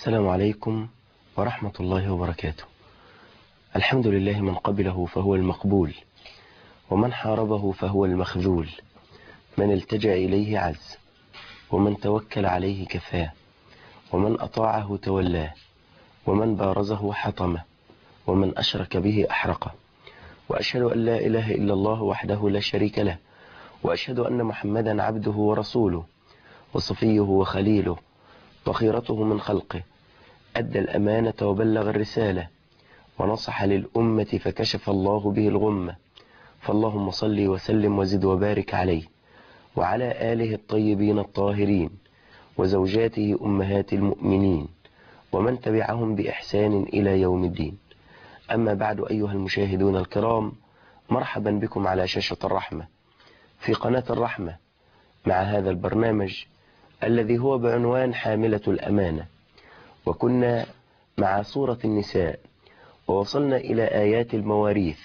السلام عليكم ورحمة الله وبركاته. الحمد لله من قبله فهو المقبول، ومن حاربه فهو المخذول، من التجأ إليه عز، ومن توكل عليه كفاه، ومن أطاعه تولاه، ومن بارزه حطمه، ومن أشرك به أحرقه. وأشهد أن لا إله إلا الله وحده لا شريك له، وأشهد أن محمدا عبده ورسوله وصفيه وخليله وخيرته من خلقه، أدى الأمانة وبلغ الرسالة ونصح للأمة فكشف الله به الغمة. فاللهم صل وسلم وزد وبارك عليه وعلى آله الطيبين الطاهرين وزوجاته أمهات المؤمنين ومن تبعهم بإحسان إلى يوم الدين. أما بعد، أيها المشاهدون الكرام، مرحبا بكم على شاشة الرحمة في قناة الرحمة مع هذا البرنامج الذي هو بعنوان حاملة الأمانة. وكنا مع سورة النساء ووصلنا إلى آيات المواريث،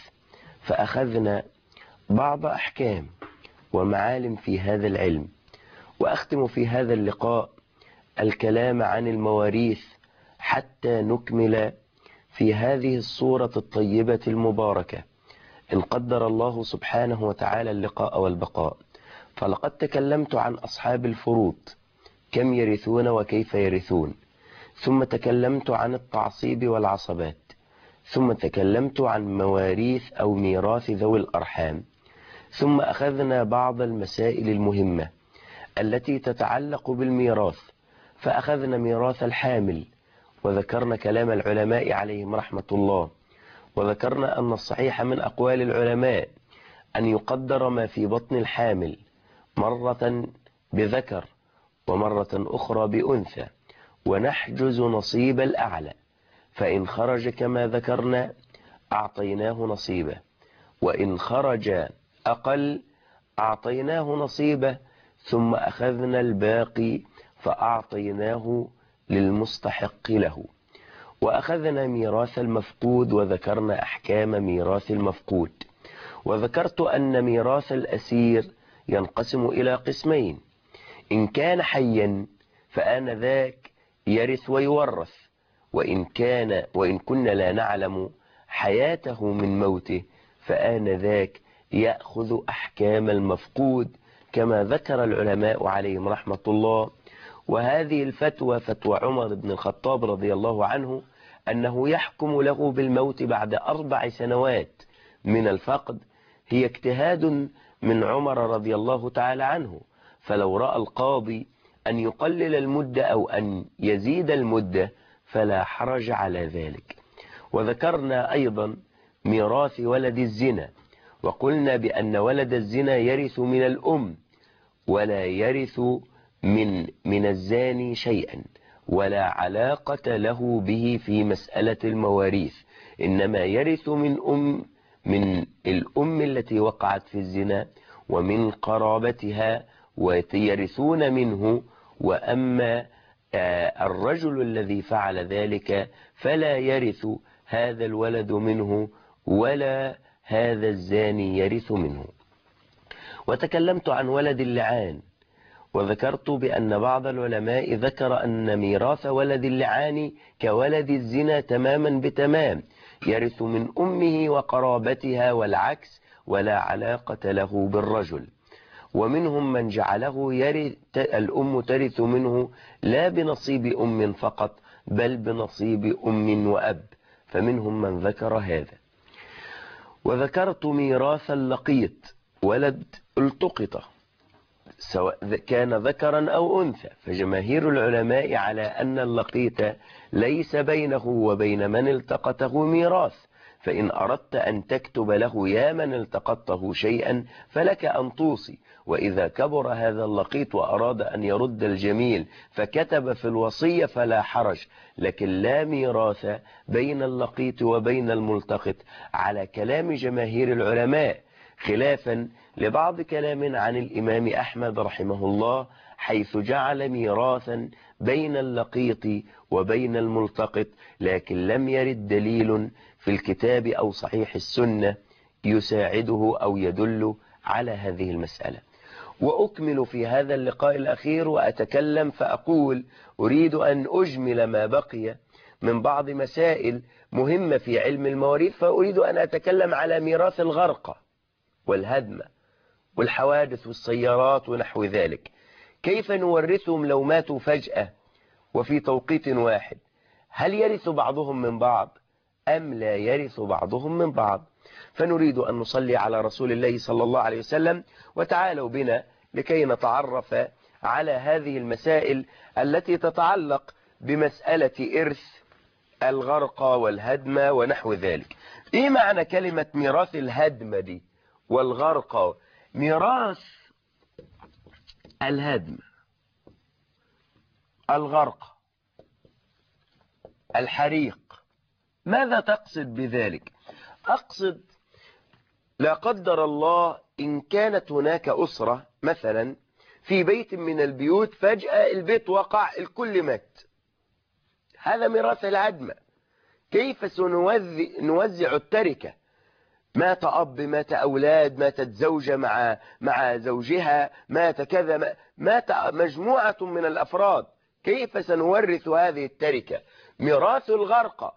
فأخذنا بعض أحكام ومعالم في هذا العلم. وأختم في هذا اللقاء الكلام عن المواريث حتى نكمل في هذه الصورة الطيبة المباركة إن قدر الله سبحانه وتعالى اللقاء والبقاء. فلقد تكلمت عن أصحاب الفروض، كم يرثون وكيف يرثون، ثم تكلمت عن التعصيب والعصبات، ثم تكلمت عن مواريث أو ميراث ذوي الأرحام، ثم أخذنا بعض المسائل المهمة التي تتعلق بالميراث، فأخذنا ميراث الحامل وذكرنا كلام العلماء عليهم رحمة الله، وذكرنا أن الصحيح من أقوال العلماء أن يقدر ما في بطن الحامل مرة بذكر ومرة أخرى بأنثى، ونحجز نصيب الأعلى، فإن خرج كما ذكرنا أعطيناه نصيبه، وإن خرج أقل أعطيناه نصيبه، ثم أخذنا الباقي فأعطيناه للمستحق له. وأخذنا ميراث المفقود وذكرنا أحكام ميراث المفقود، وذكرت أن ميراث الأسير ينقسم إلى قسمين: إن كان حيا فآنذاك يرث ويورث، وإن كنا لا نعلم حياته من موته فآنذاك يأخذ أحكام المفقود كما ذكر العلماء عليهم رحمة الله. وهذه الفتوى فتوى عمر بن الخطاب رضي الله عنه، أنه يحكم له بالموت بعد 4 سنوات من الفقد، هي اجتهاد من عمر رضي الله تعالى عنه. فلو رأى القاضي أن يقلل المدة أو أن يزيد المدة فلا حرج على ذلك. وذكرنا أيضا ميراث ولد الزنا، وقلنا بأن ولد الزنا يرث من الأم ولا يرث من الزاني شيئا، ولا علاقة له به في مسألة المواريث، إنما يرث من الأم التي وقعت في الزنا ومن قرابتها ويرثون منه. وأما الرجل الذي فعل ذلك فلا يرث هذا الولد منه ولا هذا الزاني يرث منه. وتكلمت عن ولد اللعان، وذكرت بأن بعض العلماء ذكر أن ميراث ولد اللعان كولد الزنا تماما بتمام، يرث من أمه وقرابتها والعكس، ولا علاقة له بالرجل. ومنهم من جعله الأم ترث منه لا بنصيب أم فقط بل بنصيب أم وأب، فمنهم من ذكر هذا. وذكرت ميراث اللقيط، ولد التقط سواء كان ذكرا أو أنثى، فجماهير العلماء على أن اللقيط ليس بينه وبين من التقطه ميراث، فإن أردت أن تكتب له يا من التقطه شيئا فلك أن توصي، وإذا كبر هذا اللقيط وأراد أن يرد الجميل فكتب في الوصية فلا حرج، لكن لا ميراث بين اللقيط وبين الملتقط على كلام جماهير العلماء، خلافا لبعض كلام عن الإمام أحمد رحمه الله، حيث جعل ميراثا بين اللقيط وبين الملتقط، لكن لم يرد دليل في الكتاب أو صحيح السنة يساعده أو يدل على هذه المسألة. وأكمل في هذا اللقاء الأخير وأتكلم فأقول أريد أن أجمل ما بقي من بعض مسائل مهمة في علم المواريث، فأريد أن أتكلم على ميراث الغرقى والهدم والحوادث والسيارات ونحو ذلك. كيف نورثهم لو ماتوا فجأة وفي توقيت واحد؟ هل يرث بعضهم من بعض أم لا يرث بعضهم من بعض؟ فنريد أن نصلي على رسول الله صلى الله عليه وسلم، وتعالوا بنا لكي نتعرف على هذه المسائل التي تتعلق بمسألة إرث الغرقى والهدم ونحو ذلك. إيه معنى كلمة ميراث الهدم دي والغرقى؟ ميراث الهدم، الغرق، الحريق، ماذا تقصد بذلك؟ أقصد لا قدر الله إن كانت هناك أسرة مثلا في بيت من البيوت، فجأة البيت وقع، الكل مات، هذا ميراث الهدم. كيف سنوزع التركة؟ مات أب، مات أولاد، ماتت زوجة مع زوجها، مات كذا، مات مجموعة من الأفراد، كيف سنورث هذه التركة؟ ميراث الغرقى،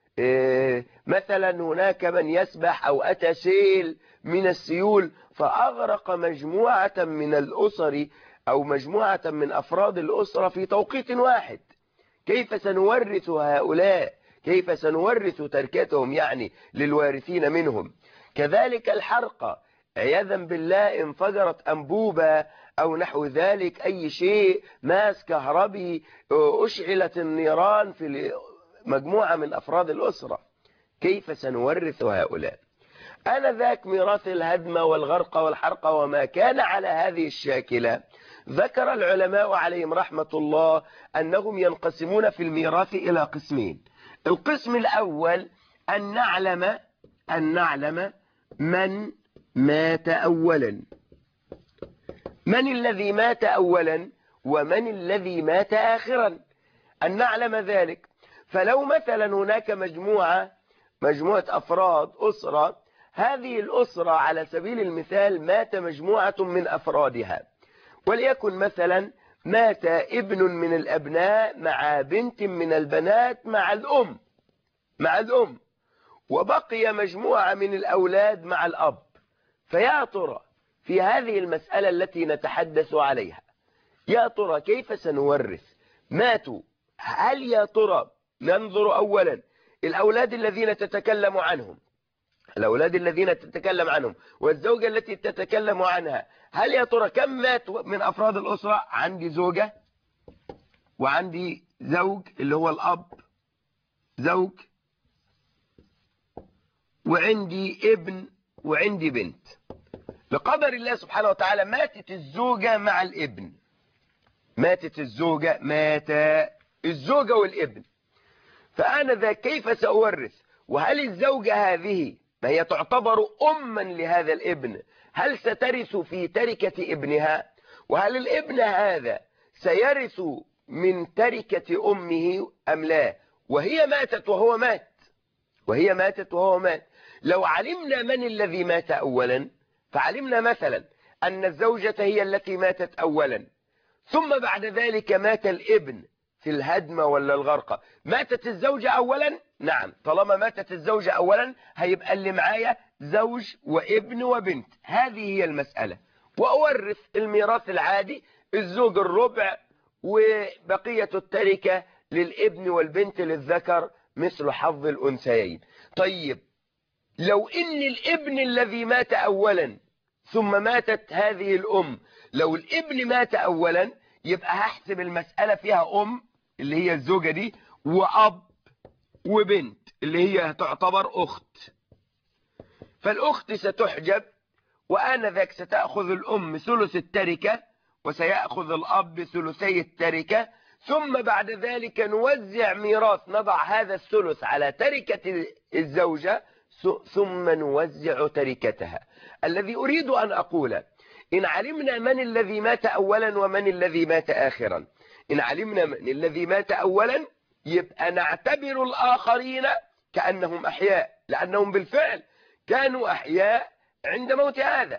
مثلا هناك من يسبح أو أتى سيل من السيول فأغرق مجموعة من الأسر أو مجموعة من أفراد الأسرة في توقيت واحد، كيف سنورث هؤلاء؟ كيف سنورث تركتهم يعني للوارثين منهم؟ كذلك الحرقة، عياذا بالله انفجرت أنبوبة أو نحو ذلك، أي شيء ماس كهربي، أشعلت النيران في مجموعة من أفراد الأسرة، كيف سنورث هؤلاء؟ آنذاك ميراث الهدم والغرق والحرق وما كان على هذه الشاكلة، ذكر العلماء عليهم رحمة الله أنهم ينقسمون في الميراث إلى قسمين. القسم الأول أن نعلم من مات أولا، من الذي مات أولا ومن الذي مات آخرا، أن نعلم ذلك. فلو مثلا هناك مجموعة أفراد أسرة، هذه الأسرة على سبيل المثال مات مجموعة من أفرادها، وليكن مثلا مات ابن من الأبناء مع بنت من البنات مع الأم، وبقي مجموعة من الأولاد مع الأب، فيا ترى في هذه المسألة التي نتحدث عليها، يا ترى كيف سنورث؟ ماتوا، هل يا ترى ننظر أولا الأولاد الذين تتكلم عنهم والزوجة التي تتكلم عنها، هل يا ترى كم مات من أفراد الأسرة؟ عندي زوجة وعندي زوج اللي هو الأب، زوج، وعندي ابن وعندي بنت. بقدر الله سبحانه وتعالى ماتت الزوجة مع الابن، مات الزوجة والابن، فأنا ذا كيف سأورث؟ وهل الزوجة هذه ما هي تعتبر أما لهذا الابن، هل سترث في تركة ابنها؟ وهل الابن هذا سيرث من تركة أمه أم لا؟ وهي ماتت وهو مات. لو علمنا من الذي مات أولا، فعلمنا مثلا أن الزوجة هي التي ماتت أولا، ثم بعد ذلك مات الابن في الهدم ولا الغرقة. ماتت الزوجة أولا، نعم، طالما ماتت الزوجة أولا هيبقى اللي معايا زوج وابن وبنت، هذه هي المسألة. وأورث الميراث العادي، الزوج الربع وبقية التركة للابن والبنت للذكر مثل حظ الأنثيين. طيب لو إن الابن الذي مات أولا ثم ماتت هذه الأم، لو الابن مات أولا يبقى هحسب المسألة فيها أم اللي هي الزوجة دي، وأب وبنت اللي هي تعتبر أخت، فالأخت ستحجب، وآنذاك ستأخذ الأم ثلث التركة وسيأخذ الأب ثلثي التركة، ثم بعد ذلك نوزع ميراث، نضع هذا الثلث على تركة الزوجة ثم نوزع تركتها. الذي أريد أن أقول إن علمنا من الذي مات أولا ومن الذي مات آخرا، إن علمنا من الذي مات أولا يبقى نعتبر الآخرين كأنهم أحياء، لأنهم بالفعل كانوا أحياء عند موت هذا.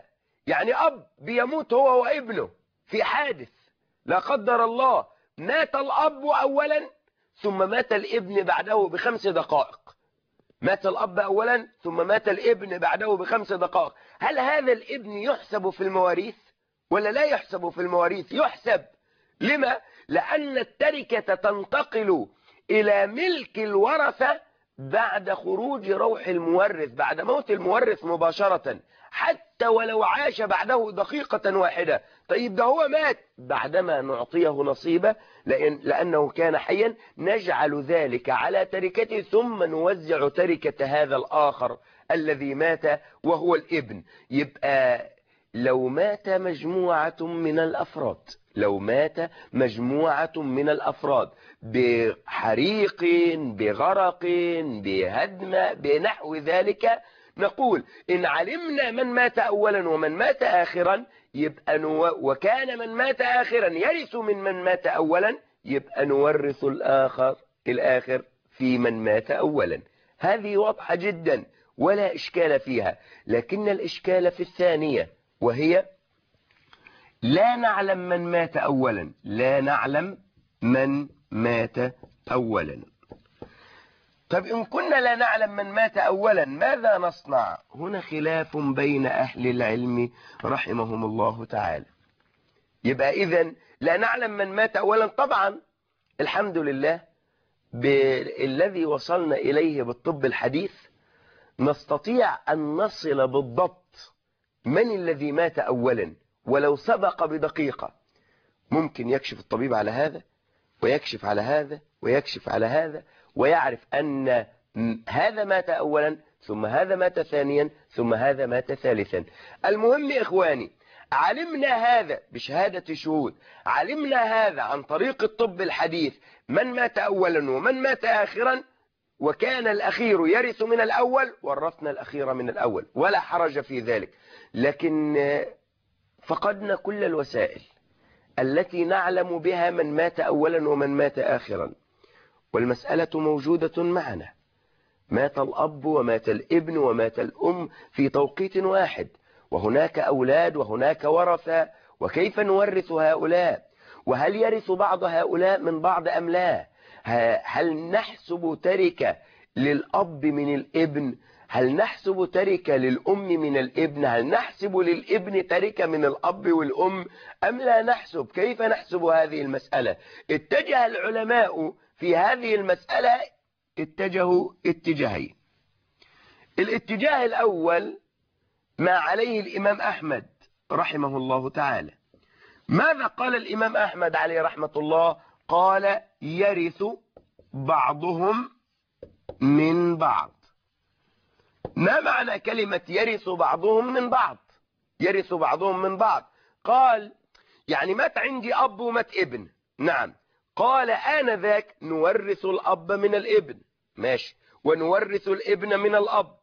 يعني أب بيموت هو وابنه في حادث لا قدر الله، مات الأب أولا ثم مات الابن بعده ب5 دقائق. مات الأب أولا ثم مات الابن بعده ب5 دقائق. هل هذا الابن يحسب في المواريث ولا لا يحسب في المواريث؟ يحسب. لما؟ لأن التركة تنتقل إلى ملك الورثة بعد خروج روح المورث، بعد موت المورث مباشرة، حتى ولو عاش بعده دقيقة واحدة. طيب ده هو مات بعدما نعطيه نصيبه لأنه كان حيا، نجعل ذلك على تركته ثم نوزع تركة هذا الآخر الذي مات وهو الابن. يبقى لو مات مجموعة من الأفراد، لو مات مجموعة من الأفراد بحريق، بغرق، بهدم، بنحو ذلك، نقول إن علمنا من مات أولا ومن مات آخرا يبقى وكان من مات آخرا يرث من مات أولا، يبقى نورث الآخر في من مات أولا. هذه واضحة جدا ولا إشكال فيها. لكن الإشكال في الثانية، وهي لا نعلم من مات أولا، لا نعلم من مات أولا. طب إن كنا لا نعلم من مات أولا ماذا نصنع؟ هنا خلاف بين أهل العلم رحمهم الله تعالى. يبقى إذن لا نعلم من مات أولا. طبعا الحمد لله بالذي وصلنا إليه بالطب الحديث نستطيع أن نصل بالضبط من الذي مات أولا ولو سبق بدقيقة. ممكن يكشف الطبيب على هذا ويكشف على هذا ويكشف على هذا ويعرف أن هذا مات أولا ثم هذا مات ثانيا ثم هذا مات ثالثا. المهم إخواني، علمنا هذا بشهادة شهود، علمنا هذا عن طريق الطب الحديث من مات أولا ومن مات آخرا، وكان الأخير يرث من الأول، ورثنا الأخير من الأول ولا حرج في ذلك. لكن فقدنا كل الوسائل التي نعلم بها من مات أولا ومن مات آخرا، والمسألة موجودة معنا. مات الأب ومات الابن ومات الأم في توقيت واحد، وهناك أولاد وهناك ورثة، وكيف نورث هؤلاء؟ وهل يرث بعض هؤلاء من بعض أم لا؟ هل نحسب تركة للأب من الابن؟ هل نحسب تركة للأم من الابن؟ هل نحسب للابن تركة من الأب والأم أم لا نحسب؟ كيف نحسب هذه المسألة؟ اتجه العلماء في هذه المسألة اتجهوا اتجاهين. الاتجاه الأول ما عليه الإمام أحمد رحمه الله تعالى. ماذا قال الإمام أحمد عليه رحمة الله؟ قال يرث بعضهم من بعض. ما معنى كلمة يرث بعضهم من بعض؟ يرث بعضهم من بعض، قال يعني مات عندي أب ومات ابن، نعم، قال آنذاك نورث الأب من الابن، ماشي، ونورث الابن من الأب،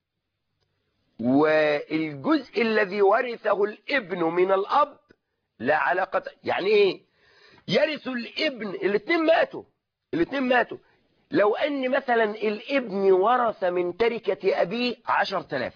والجزء الذي ورثه الابن من الأب لا علاقة. يعني ايه يرث الابن؟ الاثنين ماتوا. لو ان مثلا الابن ورث من تركة ابيه 10,000،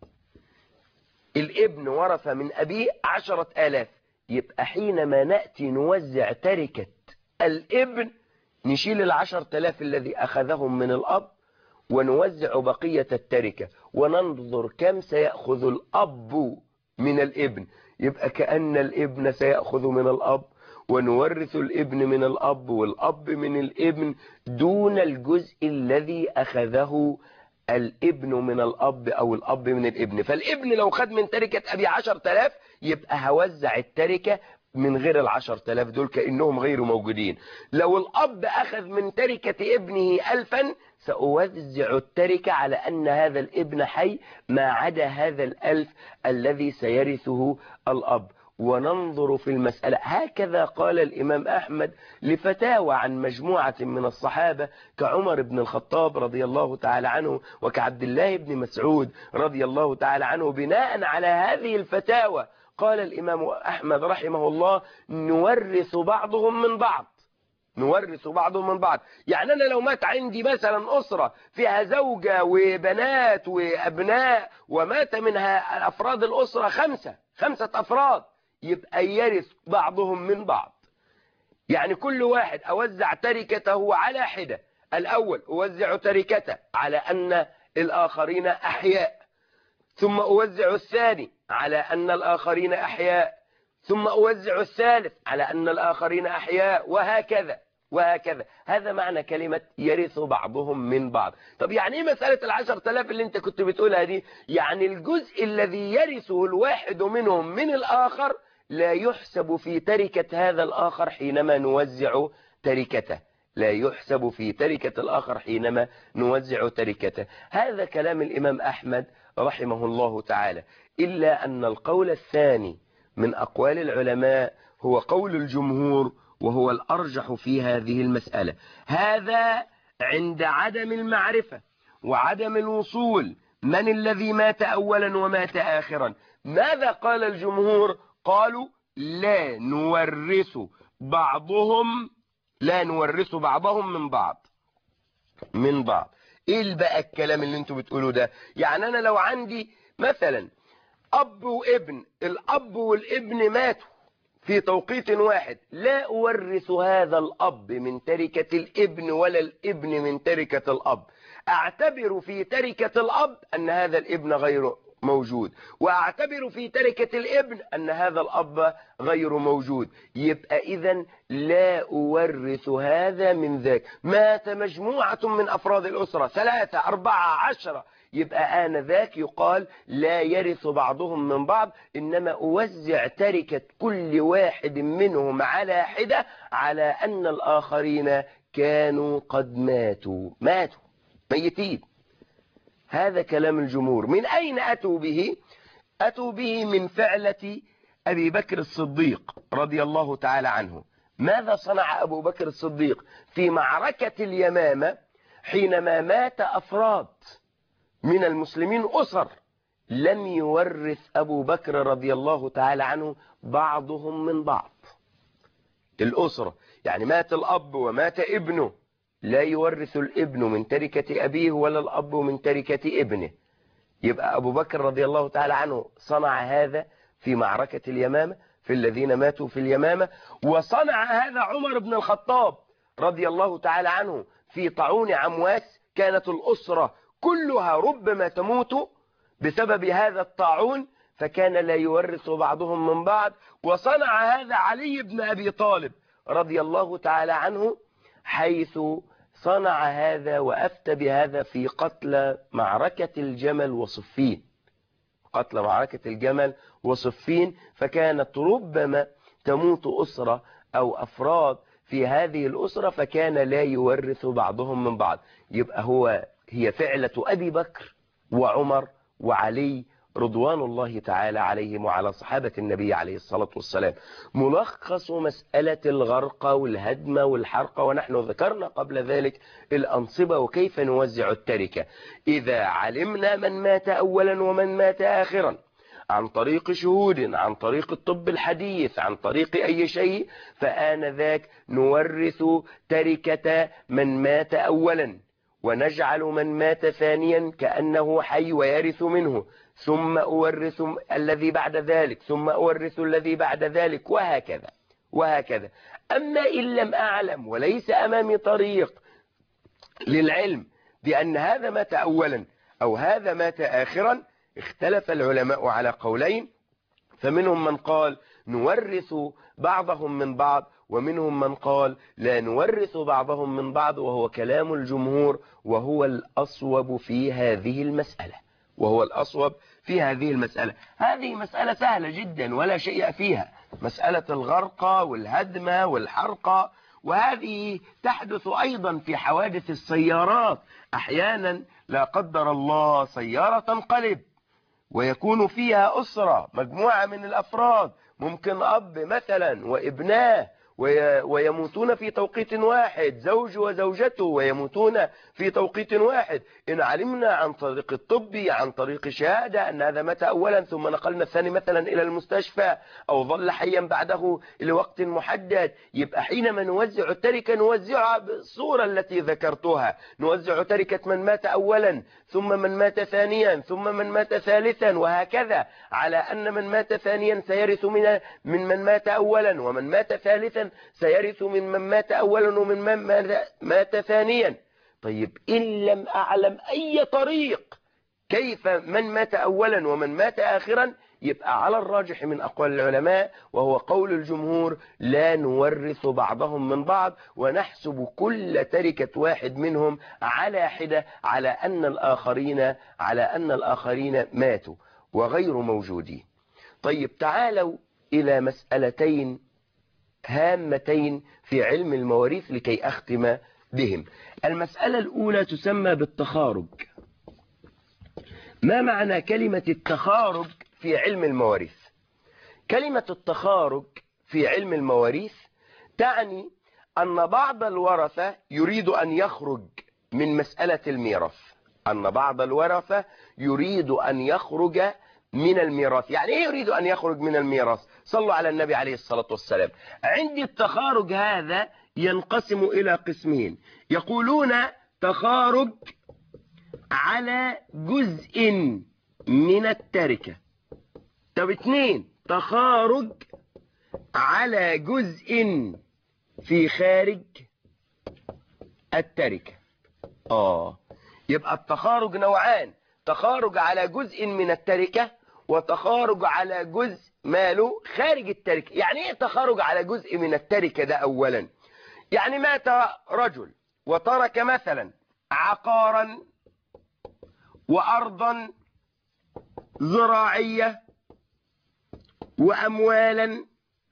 الابن ورث من ابيه 10,000، يبقى حينما نأتي نوزع تركة الابن نشيل 10,000 الذي اخذهم من الاب ونوزع بقية التركة وننظر كم سيأخذ الأب من الابن. يبقى كأن الابن سيأخذ من الأب ونورث الابن من الأب والأب من الابن دون الجزء الذي أخذه الابن من الأب أو الأب من الابن. فالابن لو خد من تركة أبي 10,000 يبقى هوزع التركة من غير 10,000 دول كأنهم غير موجودين. لو الأب أخذ من تركة ابنه 1000 سأوزع التركة على أن هذا الابن حي ما عدا هذا 1000 الذي سيرثه الأب، وننظر في المسألة. هكذا قال الإمام أحمد لفتاوى عن مجموعة من الصحابة كعمر بن الخطاب رضي الله تعالى عنه وكعبد الله بن مسعود رضي الله تعالى عنه. بناء على هذه الفتاوى قال الإمام أحمد رحمه الله نورث بعضهم من بعض. نورث بعضهم من بعض. يعني أنا لو مات عندي مثلا أسرة فيها زوجة وبنات وأبناء ومات منها أفراد الأسرة خمسة أفراد، يبقى يرث بعضهم من بعض. يعني كل واحد أوزع تركته على حدة. الأول أوزع تركته على أن الآخرين أحياء، ثم أوزع الثاني على أن الآخرين أحياء، ثم أوزع الثالث على أن الآخرين أحياء، وهكذا. هذا معنى كلمة يرث بعضهم من بعض. طب يعني إيه مسألة 10,000 اللي أنت كنت بتقولها دي؟ يعني الجزء الذي يرثه الواحد منهم من الآخر لا يحسب في تركة هذا الآخر حينما نوزع تركته، لا يحسب في تركة الآخر حينما نوزع تركته. هذا كلام الإمام أحمد رحمه الله تعالى. إلا أن القول الثاني من أقوال العلماء هو قول الجمهور، وهو الأرجح في هذه المسألة. هذا عند عدم المعرفة وعدم الوصول من الذي مات أولا ومات آخرا. ماذا قال الجمهور؟ قالوا لا نورث بعضهم من بعض. ايه بقى الكلام اللي انتوا بتقولوا ده؟ يعني انا لو عندي مثلا اب وابن، الاب والابن ماتوا في توقيت واحد، لا اورث هذا الاب من تركة الابن ولا الابن من تركة الاب. اعتبر في تركة الاب ان هذا الابن غير موجود، واعتبر في تركة الابن ان هذا الاب غير موجود. يبقى اذا لا اورث هذا من ذاك. مات مجموعة من افراد الاسرة 3 4 10، يبقى آنذاك يقال لا يرث بعضهم من بعض، إنما أوزع تركة كل واحد منهم على حدة على أن الآخرين كانوا قد ماتوا ميتين. هذا كلام الجمهور. من أين أتوا به؟ أتوا به من فعلة أبي بكر الصديق رضي الله تعالى عنه. ماذا صنع أبو بكر الصديق في معركة اليمامة حينما مات أفراد من المسلمين أسر؟ لم يورث أبو بكر رضي الله تعالى عنه بعضهم من بعض. الأسرة يعني مات الأب ومات ابنه، لا يورث الابن من تركة أبيه ولا الأب من تركة ابنه. يبقى أبو بكر رضي الله تعالى عنه صنع هذا في معركة اليمامة في الذين ماتوا في اليمامة، وصنع هذا عمر بن الخطاب رضي الله تعالى عنه في طاعون عمواس. كانت الأسرة كلها ربما تموت بسبب هذا الطاعون، فكان لا يورث بعضهم من بعض. وصنع هذا علي بن أبي طالب رضي الله تعالى عنه، حيث صنع هذا وأفتى بهذا في قتل معركة الجمل وصفين. فكانت ربما تموت أسرة أو أفراد في هذه الأسرة، فكان لا يورث بعضهم من بعض. يبقى هي فعلة أبي بكر وعمر وعلي رضوان الله تعالى عليهم وعلى صحابة النبي عليه الصلاة والسلام. ملخص مسألة الغرق والهدم والحرق، ونحن ذكرنا قبل ذلك الأنصبة وكيف نوزع التركة. إذا علمنا من مات أولا ومن مات آخرا عن طريق شهود، عن طريق الطب الحديث، عن طريق أي شيء، فآنذاك نورث تركة من مات أولا، ونجعل من مات ثانيا كأنه حي ويرث منه، ثم أورث الذي بعد ذلك، ثم أورث الذي بعد ذلك، وهكذا. أما إن لم أعلم وليس أمامي طريق للعلم بأن هذا مات أولا أو هذا مات آخرا، اختلف العلماء على قولين. فمنهم من قال نورث بعضهم من بعض، ومنهم من قال لا نورث بعضهم من بعض، وهو كلام الجمهور، وهو الأصوب في هذه المسألة. هذه مسألة سهلة جدا ولا شيء فيها، مسألة الغرق والهدم والحرق. وهذه تحدث أيضا في حوادث السيارات. أحيانا لا قدر الله سيارة تنقلب ويكون فيها أسرة، مجموعة من الأفراد، ممكن أب مثلا وابناه ويموتون في توقيت واحد، زوج وزوجته ويموتون في توقيت واحد. إن علمنا عن طريق الطبي عن طريق الشهادة أن هذا مات أولا ثم نقلنا الثاني مثلا إلى المستشفى أو ظل حيا بعده لوقت محدد، يبقى حينما نوزع التركة نوزعها بالصورة التي ذكرتها، نوزع تركة من مات أولا ثم من مات ثانيا ثم من مات ثالثا وهكذا، على أن من مات ثانيا سيرث من مات أولا، ومن مات ثالثا سيرث من مات أولا ومن من مات ثانيا. طيب إن لم أعلم أي طريق كيف من مات أولا ومن مات آخرا، يبقى على الراجح من أقوال العلماء وهو قول الجمهور لا نورث بعضهم من بعض، ونحسب كل تركة واحد منهم على حدة على أن الآخرين ماتوا وغير موجودين. طيب تعالوا إلى مسألتين هامتين في علم المواريث لكي أختم بهم. المسألة الأولى تسمى بالتخارج. ما معنى كلمة التخارج في علم المواريث؟ كلمة التخارج في علم المواريث تعني أن بعض الورثة يريد أن يخرج من مسألة الميراث، أن بعض الورثة يريد أن يخرج من الميراث. يعني إيه يريد أن يخرج من الميراث؟ صلوا على النبي عليه الصلاة والسلام. عندي التخارج هذا ينقسم إلى قسمين، يقولون تخارج على جزء من التركة. طب اتنين، تخارج على جزء في خارج التركة. يبقى التخارج نوعان، تخارج على جزء من التركة وتخارج على جزء ماله خارج التركة. يعني ايه تخارج على جزء من التركة ده؟ اولا يعني مات رجل وترك مثلا عقارا وارضا زراعية واموالا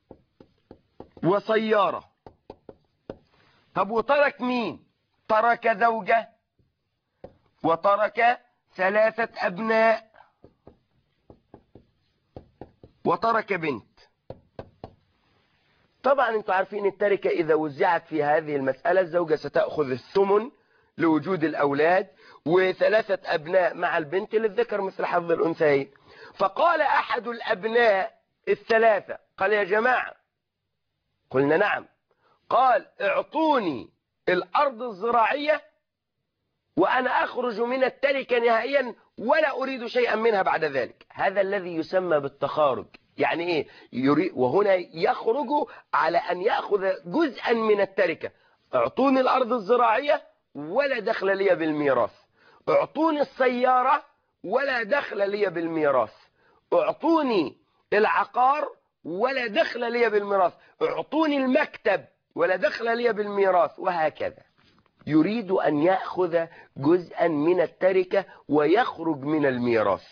وسيارة. طب وترك مين؟ ترك زوجة وترك 3 أبناء وترك بنت. طبعا انتوا عارفين التركة إذا وزعت في هذه المسألة الزوجة ستأخذ الثمن لوجود الأولاد، و3 أبناء مع البنت للذكر مثل حظ الأنثيين. فقال أحد الأبناء ال3 قال يا جماعة، قلنا نعم، قال اعطوني الأرض الزراعية وأنا أخرج من التركة نهائيا ولا أريد شيئا منها بعد ذلك. هذا الذي يسمى بالتخارج. يعني إيه؟ وهنا يخرج على أن يأخذ جزءا من التركة. اعطوني الأرض الزراعية ولا دخل لي بالميراث، اعطوني السيارة ولا دخل لي بالميراث، اعطوني العقار ولا دخل لي بالميراث، اعطوني المكتب ولا دخل لي بالميراث، وهكذا. يريد أن يأخذ جزءا من التركة ويخرج من الميراث.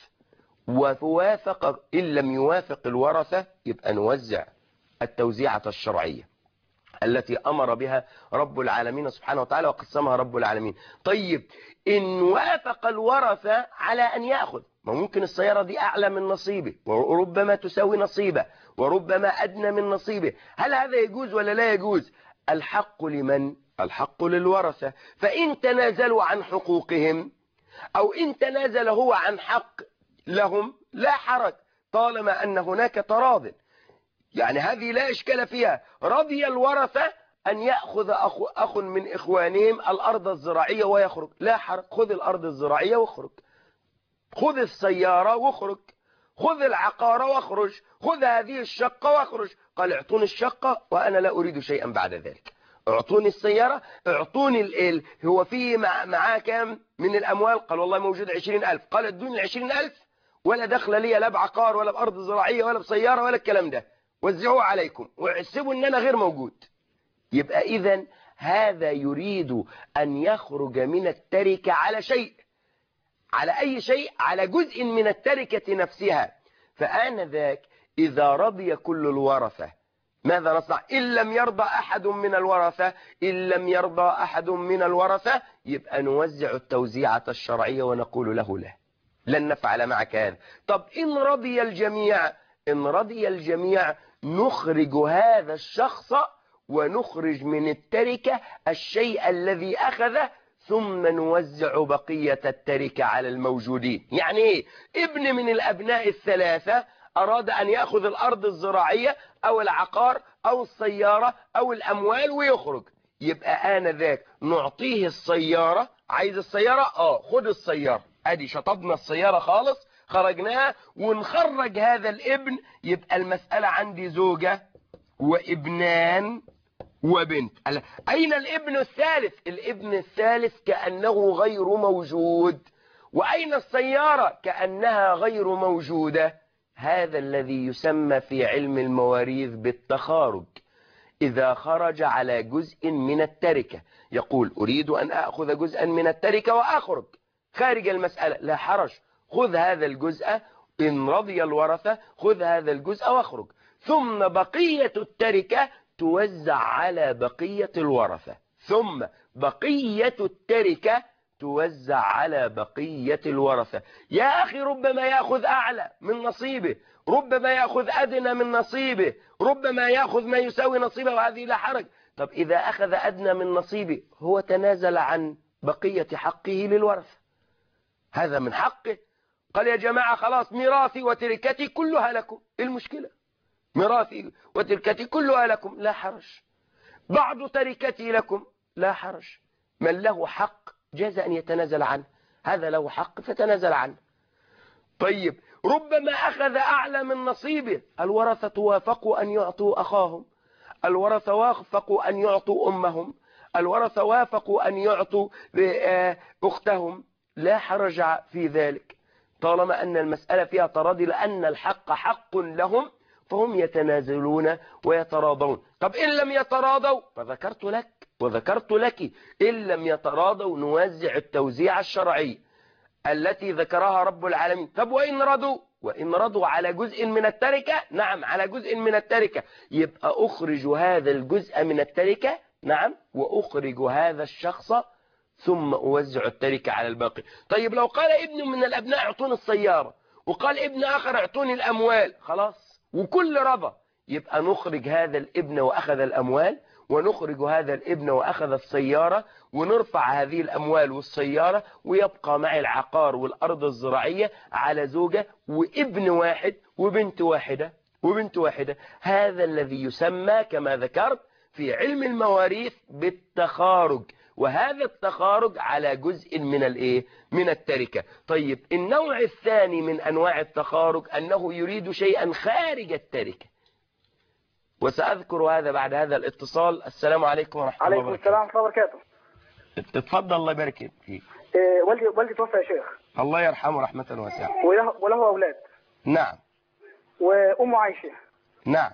ووافق، إن لم يوافق الورثة يبقى نوزع التوزيعة الشرعية التي أمر بها رب العالمين سبحانه وتعالى وقسمها رب العالمين. طيب إن وافق الورثة على أن يأخذ، ما ممكن السيارة دي أعلى من نصيبه وربما تساوي نصيبه وربما أدنى من نصيبه، هل هذا يجوز ولا لا يجوز؟ الحق لمن؟ الحق للورثة. فإن تنازلوا عن حقوقهم أو إن تنازل هو عن حق لهم لا حرج، طالما أن هناك تراض. يعني هذه لا إشكال فيها. رضي الورثة أن يأخذ أخ من إخوانهم الأرض الزراعية ويخرج، لا حرج، خذ الأرض الزراعية واخرج، خذ السيارة واخرج، خذ العقار واخرج، خذ هذه الشقة واخرج. قال اعطوني الشقة وأنا لا أريد شيئا بعد ذلك، اعطوني السيارة، اعطوني هو فيه معاه كام من الأموال؟ قال والله موجود 20,000. قال ادوني 20,000 ولا دخل لي لا بعقار ولا بأرض زراعية ولا بسيارة ولا الكلام ده، وزعوه عليكم واحسبوا ان انا غير موجود. يبقى اذا هذا يريد ان يخرج من التركة على شيء، على اي شيء؟ على جزء من التركة نفسها. فآنذاك اذا رضي كل الورثة ماذا نصنع؟ إن لم يرضى أحد من الورثة، إن لم يرضى أحد من الورثة يبقى نوزع التوزيعة الشرعية ونقول له لا، لن نفعل معك هذا. طب إن رضي الجميع، إن رضي الجميع نخرج هذا الشخص ونخرج من التركة الشيء الذي أخذه ثم نوزع بقية التركة على الموجودين. يعني إيه؟ ابن من الأبناء الثلاثة أراد أن يأخذ الأرض الزراعية أو العقار أو السيارة أو الأموال ويخرج، يبقى آنذاك نعطيه السيارة. عايز السيارة؟ خد السيارة، أدي شطبنا السيارة خالص، خرجناها، ونخرج هذا الابن. يبقى المسألة عندي زوجة وابنان وبنت. أين الابن الثالث؟ الابن الثالث كأنه غير موجود. وأين السيارة؟ كأنها غير موجودة. هذا الذي يسمى في علم المواريث بالتخارج. إذا خرج على جزء من التركة، يقول أريد أن أخذ جزءا من التركة وأخرج خارج المسألة، لا حرج، خذ هذا الجزء، إن رضي الورثة خذ هذا الجزء واخرج، ثم بقية التركة توزع على بقية الورثة، ثم بقية التركة توزع على بقية الورثة. يا أخي ربما يأخذ أعلى من نصيبه، ربما يأخذ أدنى من نصيبه، ربما يأخذ ما يساوي نصيبه، وهذه لا حرج. طب إذا أخذ أدنى من نصيبه هو تنازل عن بقية حقه للورثة، هذا من حقه. قال يا جماعة خلاص ميراثي وتركتي كلها لكم، إيه المشكلة؟ ميراثي وتركتي كلها لكم، لا حرج. بعض تركتي لكم، لا حرج. من له حق جاز أن يتنازل عنه، هذا له حق فتنازل عنه. طيب ربما أخذ أعلى من نصيبه، الورثة وافقوا أن يعطوا أخاهم، الورثة وافقوا أن يعطوا أمهم، الورثة وافقوا أن يعطوا أختهم، لا حرج في ذلك طالما أن المسألة فيها تراضي، لأن الحق حق لهم فهم يتنازلون ويتراضون. طب إن لم يتراضوا فذكرت لك وذكرت لك، إن لم يتراضوا نوزع التوزيع الشرعي التي ذكرها رب العالمين. طب وإن رضوا؟ وإن رضوا على جزء من التركة، نعم على جزء من التركة، يبقى أخرج هذا الجزء من التركة، نعم، وأخرج هذا الشخص ثم أوزع التركة على الباقي. طيب لو قال ابن من الأبناء اعطوني السيارة، وقال ابن آخر اعطوني الأموال، خلاص وكل رضى، يبقى نخرج هذا الابن وأخذ الأموال، ونخرج هذا الابن وأخذ السيارة، ونرفع هذه الأموال والسيارة، ويبقى مع العقار والأرض الزراعية على زوجة وابن واحد وبنت واحدة وبنت واحدة. هذا الذي يسمى كما ذكرت في علم المواريث بالتخارج، وهذا التخارج على جزء من الايه؟ من التركة. طيب النوع الثاني من أنواع التخارج أنه يريد شيئا خارج التركة، وسأذكر هذا بعد هذا الاتصال. السلام عليكم ورحمة الله وبركاته. عليكم السلام ورحمة الله وبركاته. اتفضل، الله يبارك فيك. والدي توفى يا شيخ. الله يرحمه رحمة واسعة. وله أولاد. نعم. وأمه عايشة. نعم.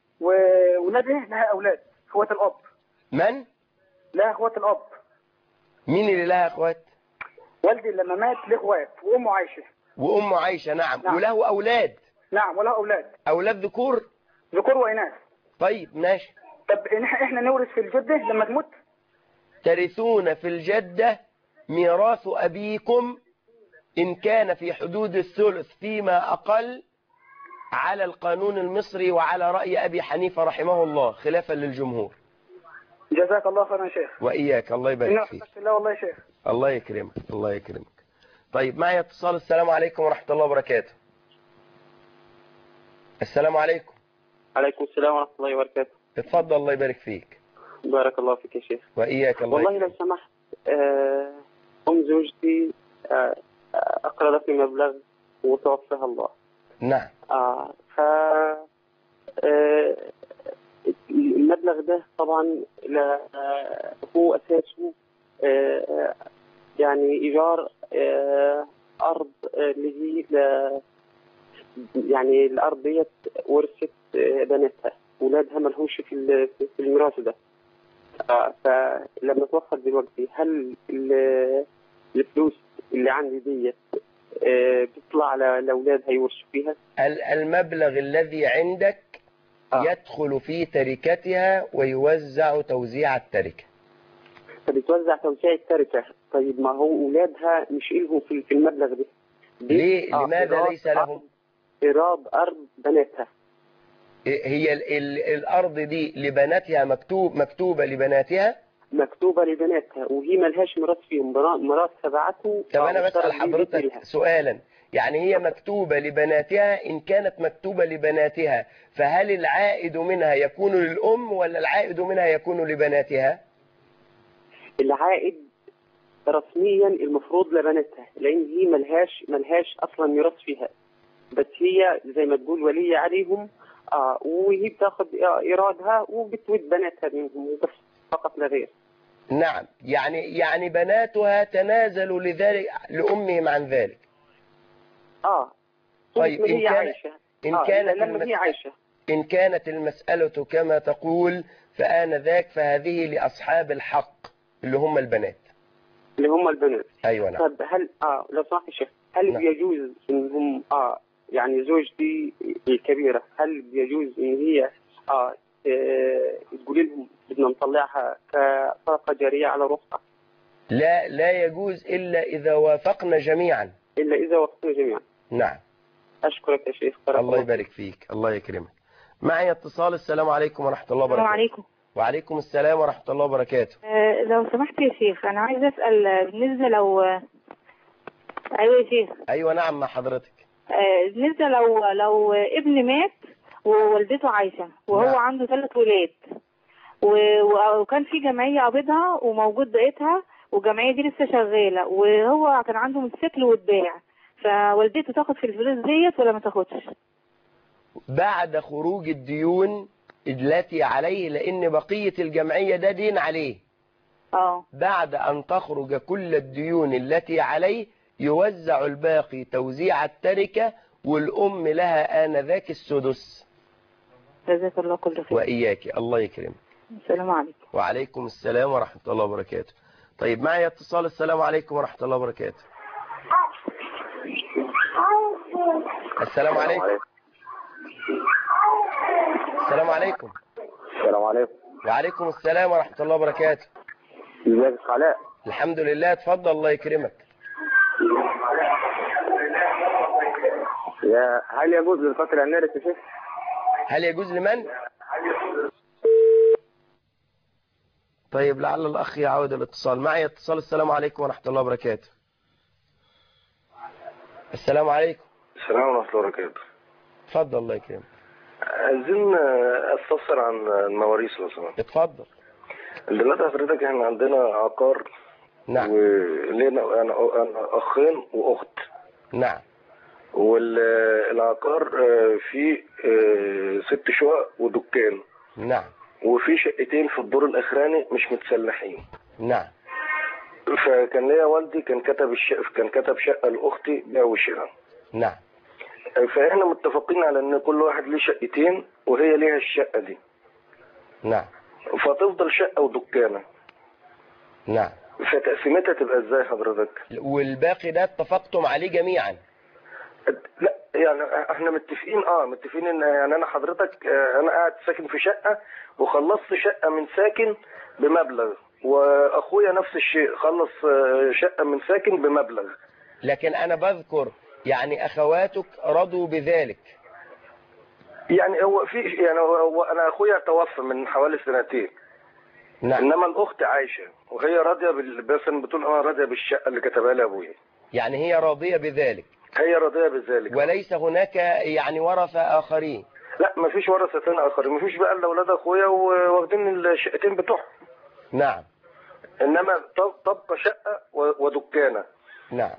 وولده لها أولاد أخوات الأب. من؟ لها أخوات الأب. مين اللي لها أخوات؟ والدي لما مات له أخوات وأمه عايشة. وأمه عايشة، نعم. نعم. وله أولاد. نعم وله أولاد. أولاد ذكور؟ ذكور وإناث. طيب ماشي. طب إحنا نورث في الجدة لما تموت؟ ترثون في الجدة ميراث أبيكم إن كان في حدود الثلث فيما أقل على القانون المصري وعلى رأي أبي حنيفة رحمه الله خلافا للجمهور. جزاك الله خيرا يا شيخ. وإياك، الله يبارك فيك. الله والله يا شيخ. الله يكرمك، الله يكرمك. طيب معي اتصال. السلام عليكم ورحمة الله وبركاته. السلام عليكم. عليكم السلام ورحمة الله وبركاته. اتفضل، الله يبارك فيك. بارك الله فيك يا شيخ. وإياك، الله والله يكرمك. لو سمحت، أم زوجتي أقرضت في مبلغ وتوفاها الله. نعم. ف المبلغ ده طبعا هو أساسه يعني إيجار أرض اللي هي يعني الأرض ديت ورثت بناتها، ولادها ما لهمش في الميراث ده. فلما توفت دلوقتي هل الفلوس اللي عندي ديت بتطلع لأولاد هيورثوا فيها؟ المبلغ الذي عندك يدخل في تركتها ويوزع توزيع التركة. فبتوزع توزيع التركة. طيب ما هو أولادها مش إلهم في المبلغ ده. ليه؟ لماذا ليس لهم؟ إيراد أرض بناتها. هي الأرض دي لبناتها مكتوبة لبناتها؟ مكتوبة لبناتها وهي ملهاش ميراث فيهم، ميراث تبعته. طب أنا بسأل حضرتك سؤالا، يعني هي مكتوبة لبناتها، إن كانت مكتوبة لبناتها فهل العائد منها يكون للأم ولا العائد منها يكون لبناتها؟ العائد رسميا المفروض لبناتها، لأن هي ملهاش أصلا ميراث فيها، بس هي زي ما تقول ولية عليهم. وهي بتاخد إيرادها وبتود بناتها منهم وبس، فقط لا غير. نعم، يعني بناتها تنازلوا لذلك لأمهم عن ذلك. طيب إن كانت المسألة كما تقول فآنذاك فهذه لأصحاب الحق اللي هم البنات. أيوة نعم. طب هل لو سمحت يا شيخ، هل نعم. بيجوز إنهم يعني زوجتي الكبيرة، هل بيجوز إن هي تقول لهم بدنا نطلعها كصدقة جارية على روحها؟ لا يجوز إلا إذا وافقنا جميعا. نعم. أشكرك يا شيخ. الله يبارك فيك، الله يكرمك. معي اتصال. السلام عليكم ورحمة الله وبركاته. السلام عليكم. وعليكم السلام ورحمة الله وبركاته. لو سمحت يا شيخ، أنا عايز أسأل بالنسبة لو أيوة يا شيخ. أيوة نعم مع حضرتك. بالنسبة لو ابن مات ووالدته عايشة وهو نعم. عنده 3 ولاد وكان في جمعية قابضها وموجود بقيتها، والجمعية دي لسه شغالة، وهو كان عنده موتوسيكل واتباع، فوالدته تاخد في الفلوس ديت ولا ما تاخدش؟ بعد خروج الديون التي عليه، لأن بقية الجمعية ده دين عليه. بعد أن تخرج كل الديون التي عليه يوزع الباقي توزيع التركة، والأم لها آنذاك السدس. جزاك الله كل خير. وإياك، الله يكرمك. السلام عليكم. وعليكم السلام ورحمة الله وبركاته. طيب معي اتصال. السلام عليكم ورحمة الله وبركاته. السلام عليكم. السلام عليكم. السلام عليكم. وعليكم السلام ورحمة الله وبركاته. ازيك يا علاء؟ الحمد لله، اتفضل الله يكرمك. هل يجوز للقاتل أن يرث يا شيخ؟ هل يجوز لمن؟ طيب لعل الأخ يعود الاتصال. معي اتصال. السلام عليكم ورحمة الله وبركاته. السلام عليكم. السلام ورحمة الله وبركاته. اتفضل الله يكرمك. عايزين استفسر عن المواريث لو سمحت. اتفضل. دلوقتي حضرتك احنا عندنا عقار. نعم. ولينا انا اخين واخت. نعم. والعقار فيه 6 شقق ودكان. نعم. وفي شقتين في الدور الاخراني مش متسلحين. نعم. فكان ليا والدي كان كتب شقه لاختي بيع وشراء. نعم. فاحنا متفقين على ان كل واحد ليه شقتين وهي ليها الشقه دي. نعم. فتفضل شقه ودكانه. نعم. فتقسيمتها تبقى ازاي حضرتك؟ والباقي ده اتفقتم عليه جميعا؟ لا يعني احنا متفقين ان يعني انا حضرتك انا قاعد ساكن في شقه وخلصت شقه من ساكن بمبلغ، واخويا نفس الشيء خلص شقه من ساكن بمبلغ. لكن انا بذكر يعني اخواتك رضوا بذلك. يعني هو انا اخويا توفى من حوالي 2 سنين. نعم. انما الاخت عايشه وهي راضيه بس بتقول انا راضيه بالشقه اللي كتبها لي ابويا. يعني هي راضيه بذلك. هي راضيه بذلك. وليس هناك يعني ورثه اخرين؟ لا مفيش ورثتين اخرين، مفيش بقى الا اولاد اخويا واخدين الشقتين بتوعهم. نعم. انما تبقى شقه ودكانه. نعم.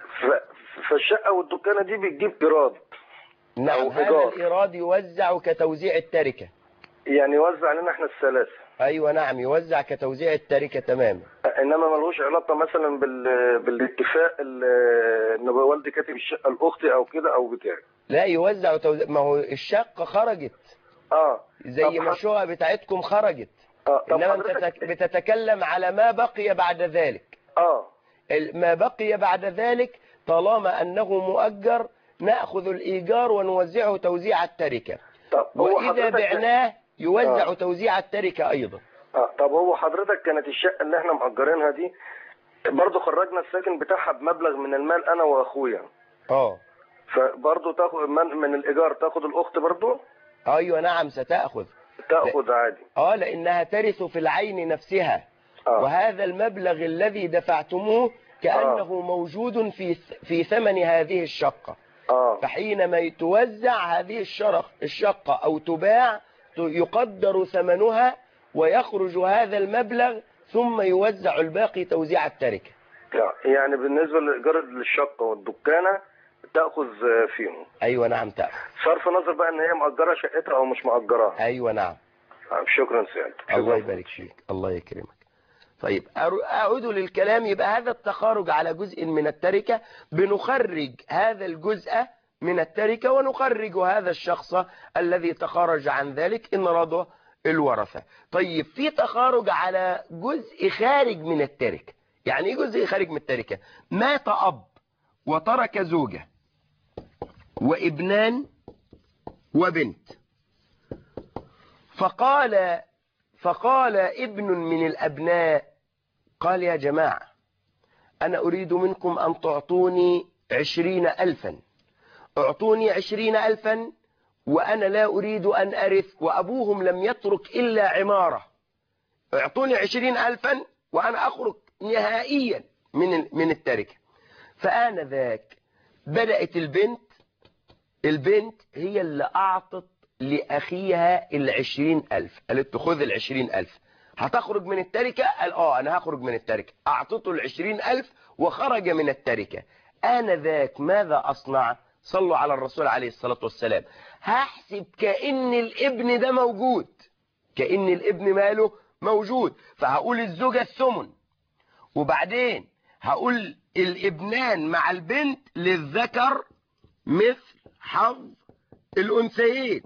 فالشقه والدكانه دي بتجيب ايراد. نعم. هذا الايراد يوزع كتوزيع التركه. يعني يوزع علينا احنا الثلاثه. ايوه نعم، يوزع كتوزيع التركه تماما. انما ملوش علاقه مثلا بالاتفاق ان والدي كاتب الشقه لاختي او كده او بتاع. لا يوزع وتوزيع، ما هو الشقه خرجت. زي ما الشقه بتاعتكم خرجت. انما انت بتتكلم على ما بقي بعد ذلك. ما بقي بعد ذلك طالما انه مؤجر ناخذ الايجار ونوزعه توزيع التركه. واذا بعناه يوزع توزيع التركه ايضا. طب هو حضرتك كانت الشقه اللي احنا مأجرينها دي برضه خرجنا الساكن بتاعها بمبلغ من المال انا واخويا. فبرضه تاخد من الايجار تاخد الاخت برضه. ايوه نعم ستأخذ. تأخذ عادي. لانها ترث في العين نفسها. وهذا المبلغ الذي دفعتموه كأنه موجود في ثمن هذه الشقة. فحينما توزع هذه الشقة او تباع يقدر ثمنها ويخرج هذا المبلغ ثم يوزع الباقي توزيع التركة. يعني بالنسبة لإيجار الشقة والدكانة تأخذ فيهم. ايوه نعم تأخذ، صرف نظر بقى ان هي مأجرة شقتها او مش مأجراها. ايوه نعم. شكرا سيادتك. الله يبارك فيك، الله يكرمك. طيب أعود للكلام. يبقى هذا التخارج على جزء من التركة، بنخرج هذا الجزء من التركة ونخرج هذا الشخص الذي تخرج عن ذلك إن رضى الورثة. طيب في تخارج على جزء خارج من التركة. يعني ايه جزء خارج من التركة؟ مات أب وترك زوجة وابنان وبنت، فقال ابن من الأبناء قال يا جماعة أنا أريد منكم أن تعطوني 20,000. اعطوني 20,000 وأنا لا أريد أن أرث وأبوهم لم يترك إلا عمارة. اعطوني 20,000 وأنا أخرج نهائيا من التركة. فآنذاك بدأت البنت هي اللي أعطت لأخيها 20,000. قالت له خذ 20,000 هتخرج من التركة. قال أنا هخرج من التركة. أعطته 20,000 وخرج من التركة. آنذاك ماذا أصنع؟ صلوا على الرسول عليه الصلاة والسلام. هحسب كأن الابن ده موجود، كأن الابن ماله موجود. فهقول الزوجة الثمن، وبعدين هقول الابنان مع البنت للذكر مثل حظ الأنثيين.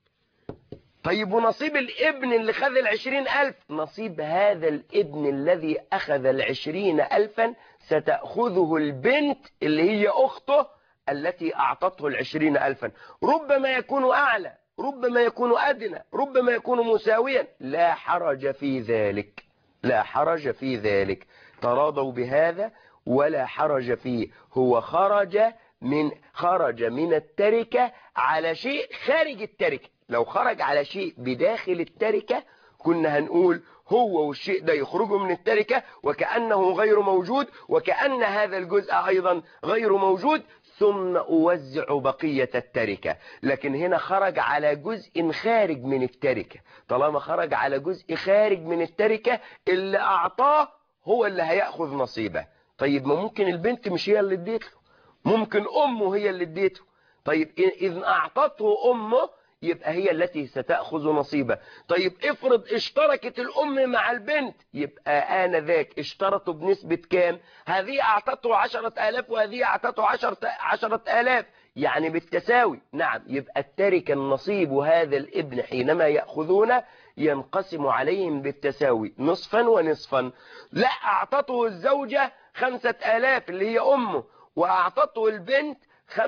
طيب ونصيب الابن اللي خذ 20,000؟ نصيب هذا الابن الذي أخذ 20,000 ستأخذه البنت اللي هي أخته التي أعطته 20,000. ربما يكون أعلى، ربما يكون أدنى، ربما يكون مساويا، لا حرج في ذلك، لا حرج في ذلك. تراضوا بهذا ولا حرج فيه. هو خرج من التركة على شيء خارج التركة. لو خرج على شيء بداخل التركة كنا هنقول هو والشيء ده يخرجوا من التركة وكأنه غير موجود، وكأن هذا الجزء أيضا غير موجود، ثم أوزع بقية التركة. لكن هنا خرج على جزء خارج من التركة. طالما خرج على جزء خارج من التركة اللي أعطاه هو اللي هيأخذ نصيبه. طيب ما ممكن البنت مش هي اللي اديته، ممكن أمه هي اللي اديته. طيب إذا أعطته أمه يبقى هي التي ستأخذ نصيبه. طيب افرض اشتركت الأم مع البنت، يبقى آنذاك اشترطوا بنسبة كام؟ هذه أعطته 10,000 وهذه أعطته 10,000، يعني بالتساوي. نعم، يبقى التركة النصيب هذا الابن حينما يأخذونه ينقسم عليهم بالتساوي نصفا ونصفا. لا، أعطته الزوجة 5,000 اللي هي أمه وأعطته البنت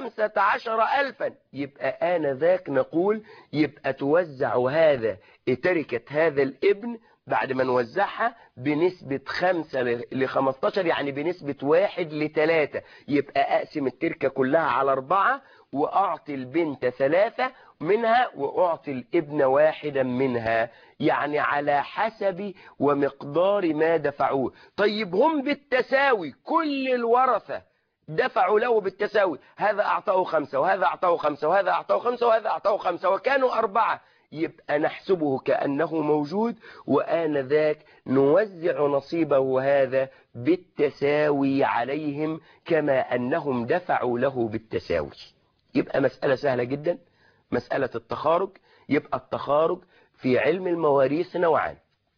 15,000، يبقى آنذاك نقول يبقى توزع هذا تركة هذا الابن بعد ما نوزعها بنسبة 5 ل15، يعني بنسبة 1 ل3. يبقى أقسم التركة كلها على 4 وأعطي البنت 3 منها وأعطي الابن 1 منها، يعني على حسب ومقدار ما دفعوه. طيب هم بالتساوي، كل الورثة دفعوا له بالتساوي، هذا أعطاه 5 وهذا أعطاه 5 وهذا أعطاه 5 وهذا أعطاه 5 وكانوا 4، يبقى نحسبه كأنه موجود، وآنذاك نوزع نصيبه هذا بالتساوي عليهم كما أنهم دفعوا له بالتساوي. يبقى مسألة سهلة جدا، مسألة التخارج. يبقى التخارج في علم المواريث نوعان.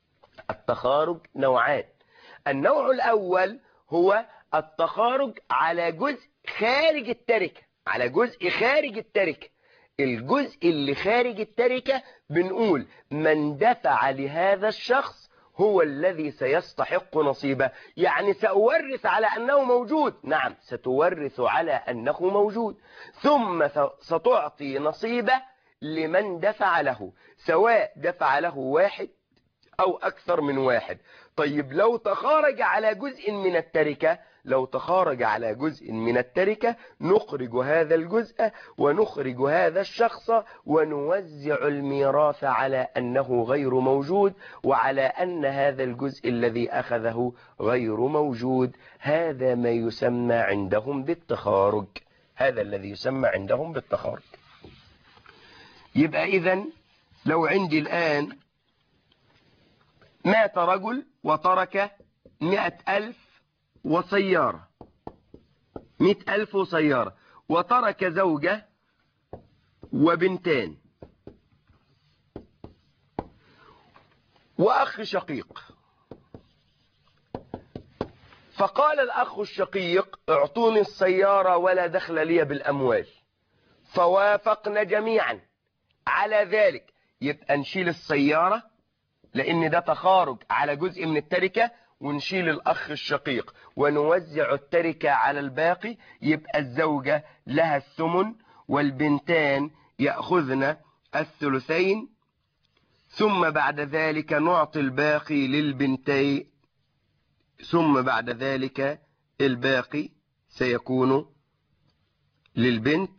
التخارج نوعان. النوع الأول هو التخارج على جزء خارج التركة، على جزء خارج التركة. الجزء اللي خارج التركة بنقول من دفع لهذا الشخص هو الذي سيستحق نصيبه، يعني سأورث على أنه موجود. نعم، ستورث على أنه موجود، ثم ستعطي نصيبه لمن دفع له، سواء دفع له 1 أو أكثر من 1. طيب لو تخارج على جزء من التركة لو تخارج على جزء من التركة نخرج هذا الجزء ونخرج هذا الشخص ونوزع الميراث على أنه غير موجود وعلى أن هذا الجزء الذي أخذه غير موجود. هذا ما يسمى عندهم بالتخارج، هذا الذي يسمى عندهم بالتخارج. يبقى إذن لو عندي الآن مات رجل وترك 100,000 وسيارة، 100,000 وسيارة، وترك زوجة وبنتان وأخ شقيق. فقال الأخ الشقيق اعطوني السيارة ولا دخل لي بالأموال، فوافقنا جميعا على ذلك. يبقى نشيل السيارة لأن ده تخارج على جزء من التركة، ونشيل الأخ الشقيق ونوزع التركة على الباقي. يبقى الزوجة لها الثمن والبنتان يأخذن الثلثين، ثم بعد ذلك نعطي الباقي للبنتين، ثم بعد ذلك الباقي سيكون للبنت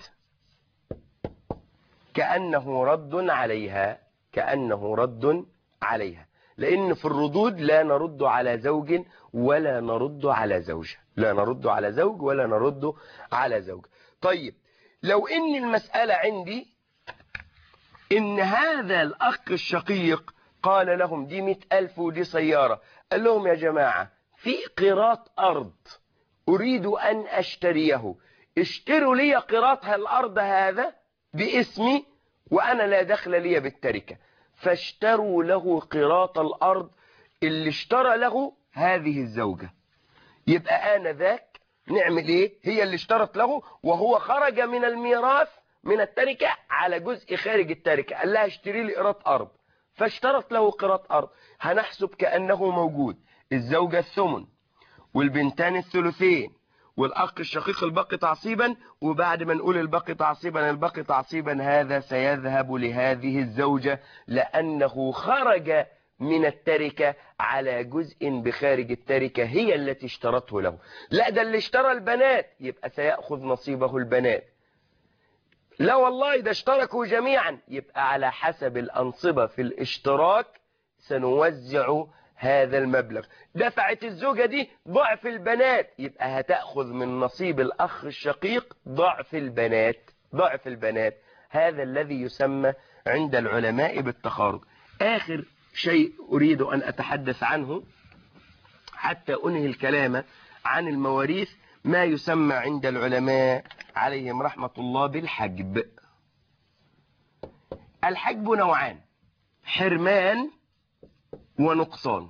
كأنه رد عليها، كأنه رد عليها. لأن في الردود لا نرد على زوج ولا نرد على زوجة، لا نرد على زوج ولا نرد على زوج. طيب لو إن المسألة عندي إن هذا الأخ الشقيق قال لهم دي 100,000 ودي سيارة، قال لهم يا جماعة في قيراط أرض أريد أن أشتريه، اشتروا لي قيراط الأرض هذا باسمي وأنا لا دخل لي بالتركة. فاشتروا له قيراط الأرض اللي اشترى له هذه الزوجة. يبقى آنذاك نعمل إيه؟ هي اللي اشترت له وهو خرج من الميراث من التركة على جزء خارج التركة، قال لها اشتري لي قيراط أرض، فاشترت له قيراط أرض. هنحسب كأنه موجود الزوجة الثمن والبنتان الثلثين والأخ الشقيق الباقي تعصيبا. وبعد ما نقول الباقي تعصيبا، الباقي تعصيبا هذا سيذهب لهذه الزوجة لأنه خرج من التركة على جزء بخارج التركة هي التي اشترته له. لا ده اللي اشترى البنات يبقى سيأخذ نصيبه البنات. لا والله ده اشتركوا جميعا، يبقى على حسب الأنصبة في الاشتراك سنوزع هذا المبلغ. دفعت الزوجة دي ضعف البنات، يبقى هتأخذ من نصيب الأخ الشقيق ضعف البنات، ضعف البنات. هذا الذي يسمى عند العلماء بالتخارج. آخر شيء أريد أن أتحدث عنه حتى أنهي الكلام عن المواريث، ما يسمى عند العلماء عليهم رحمة الله بالحجب. الحجب نوعان، حرمان ونقصان.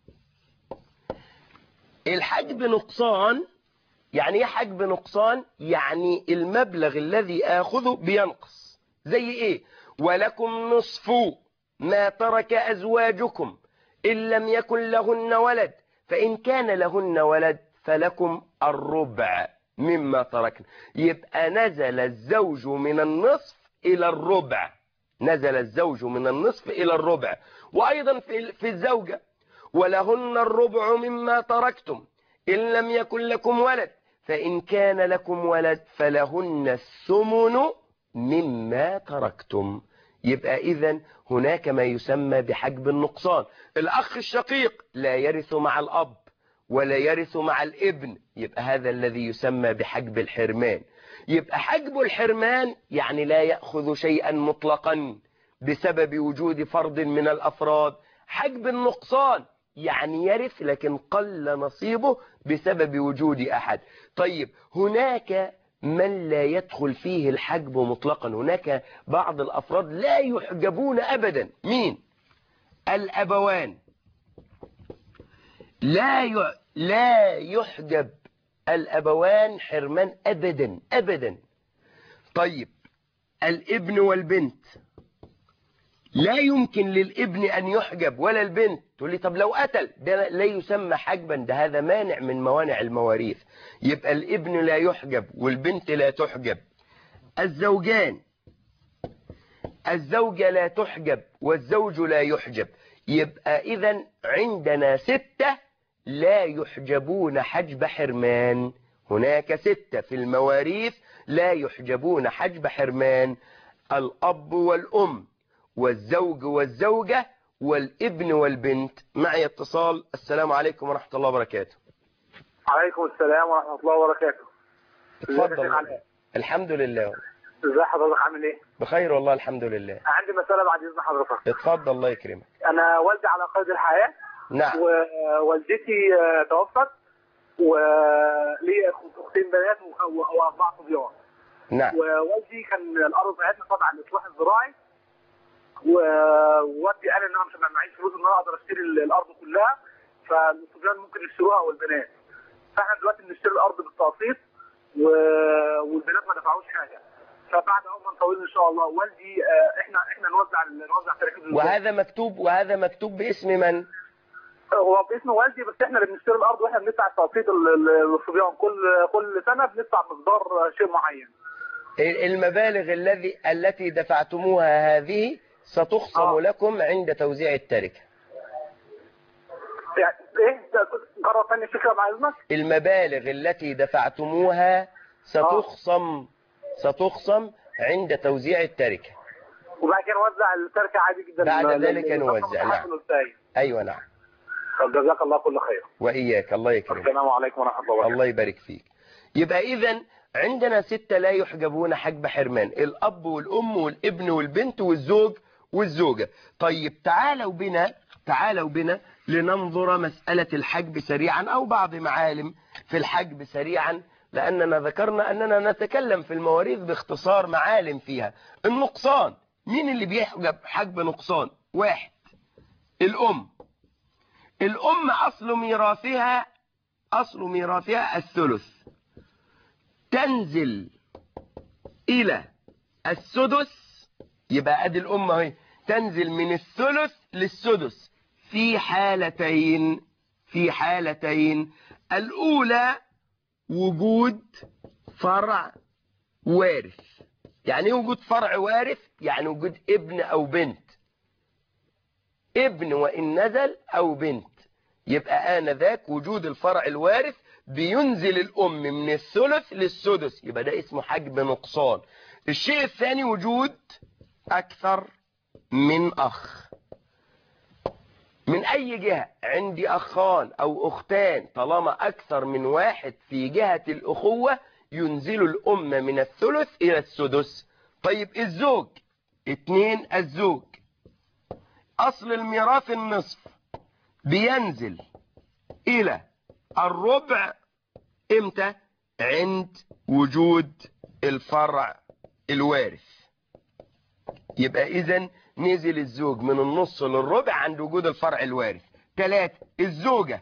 الحجب نقصان يعني ايه حجب نقصان؟ يعني المبلغ الذي آخذه بينقص. زي ايه؟ ولكم نصف ما ترك أزواجكم إن لم يكن لهن ولد، فإن كان لهن ولد فلكم الربع مما تركن. يبقى نزل الزوج من النصف إلى الربع، نزل الزوج من النصف إلى الربع. وأيضا في الزوجة ولهن الربع مما تركتم إن لم يكن لكم ولد، فإن كان لكم ولد فلهن الثمن مما تركتم. يبقى إذن هناك ما يسمى بحجب النقصان. الأخ الشقيق لا يرث مع الأب ولا يرث مع الابن، يبقى هذا الذي يسمى بحجب الحرمان. يبقى حجب الحرمان يعني لا يأخذ شيئا مطلقا بسبب وجود فرد من الأفراد. حجب النقصان يعني يرث لكن قل نصيبه بسبب وجود أحد. طيب هناك من لا يدخل فيه الحجب مطلقا، هناك بعض الأفراد لا يحجبون أبدا. مين؟ الأبوان لا يحجب الأبوان حرمان أبدا أبدا. طيب الابن والبنت لا يمكن للابن أن يحجب ولا البنت. تقول لي طب لو قتل، ده لا يسمى حجبا، ده هذا مانع من موانع المواريث. يبقى الابن لا يحجب والبنت لا تحجب. الزوجان، الزوجة لا تحجب والزوج لا يحجب. يبقى إذن عندنا 6 لا يحجبون حجب حرمان. هناك 6 في المواريث لا يحجبون حجب حرمان: الأب والأم والزوج والزوجة والابن والبنت. معي اتصال. السلام عليكم ورحمة الله وبركاته. عليكم السلام ورحمة الله وبركاته. اتفضل. الحمد لله. ازي حضرتك عامل ايه؟ بخير والله الحمد لله. عندي مسألة بعد إذن حضرتك. اتفضل الله يكرمك. أنا والدي على قيد الحياة. نعم. ووالدتي توفت، ولي أختين بنات و4 صبيان. نعم. ووالدي كان الأرض بتاعتنا تبع الإصلاح الزراعي، ووالدي قال إن أنا مش هبقى معيش فلوس إن أنا أقدر أشتري الأرض كلها، فالصبيان ممكن يشتروها والبنات. فإحنا دلوقتي بنشتري الأرض بالتقسيط والبنات ما دفعوش حاجة. فبعد عمر طويل ان شاء الله والدي احنا نوزع تراكيب. وهذا مكتوب باسم من؟ هو باسم والدي، بس احنا اللي بنشتري الارض واحنا بندفع تقسيط للصبيان كل سنه بندفع مقدار شيء معين. المبالغ التي دفعتموها هذه ستخصم لكم عند توزيع التركه. يعني ايه؟ قرر ثاني فكره مع اذنك. المبالغ التي دفعتموها ستخصم عند توزيع التركة. وبعد كده نوزع التركة عادي جدا. بعد ذلك نوزع. نعم. أيوة نعم. جزاك الله كل خير. وإياك. الله يكرمك. السلام عليكم ورحمة الله وبركاته. الله يبارك فيك. يبقى إذن عندنا 6 لا يحجبون حجب حرمان: الأب والأم والابن والبنت والزوج والزوجة. طيب تعالوا بنا لننظر مسألة الحجب سريعا، أو بعض معالم في الحجب سريعا، لأننا ذكرنا أننا نتكلم في المواريث باختصار معالم فيها. النقصان، مين اللي بيحجب حجب نقصان؟ 1 الأم. الأم أصل ميراثها الثلث، تنزل إلى السدس. يبقى أدي الأم اهي تنزل من الثلث للسدس في حالتين. الأولى وجود فرع وارث. يعني ايه وجود فرع وارث؟ يعني وجود ابن او بنت، ابن وان نزل او بنت، يبقى آنذاك وجود الفرع الوارث بينزل الام من الثلث للسدس، يبقى ده اسمه حجب نقصان. الشيء الثاني وجود اكثر من اخ من أي جهة. عندي أخان أو أختان، طالما أكثر من واحد في جهة الأخوة ينزل الأم من الثلث إلى السدس. طيب الزوج 2 الزوج أصل الميراث النصف، بينزل إلى الربع إمتى؟ عند وجود الفرع الوارث. يبقى إذن نزل الزوج من النص للربع عند وجود الفرع الوارث. 3 الزوجة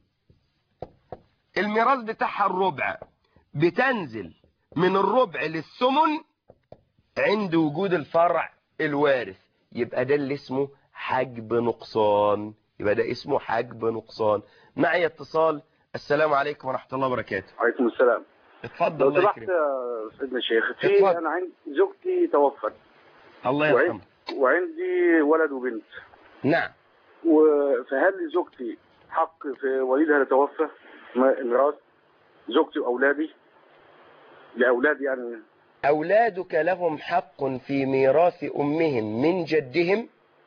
الميراث بتاعها الربع، بتنزل من الربع للثمن عند وجود الفرع الوارث. يبقى ده اللي اسمه حجب نقصان. معي اتصال. السلام عليكم ورحمة الله وبركاته. وعليكم السلام. اتفضل. الله يكرمك يا سيدنا الشيخ. انا عندي زوجتي توفت، الله يرحمها، وعندي ولد وبنت. نعم. فهل لزوجتي حق في والدها اللي توفى ميراث؟ زوجتي واولادي، لاولادي يعني. اولادك لهم حق في ميراث امهم من جدهم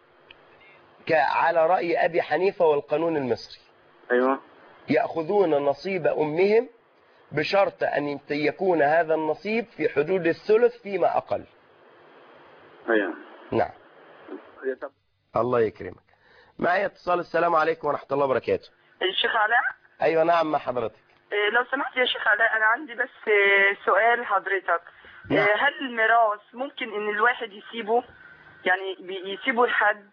على رأي ابي حنيفة والقانون المصري. ايوه. يأخذون نصيب امهم بشرط ان يكون هذا النصيب في حدود الثلث فيما اقل. ايوه. نعم. الله يكرمك. معي اتصال. السلام عليكم ورحمة الله وبركاته. الشيخ علاء. ايوه نعم مع حضرتك. لو سمحت يا شيخ علاء، انا عندي بس سؤال حضرتك. نعم. هل الميراث ممكن ان الواحد يسيبه، يعني يسيبه لحد؟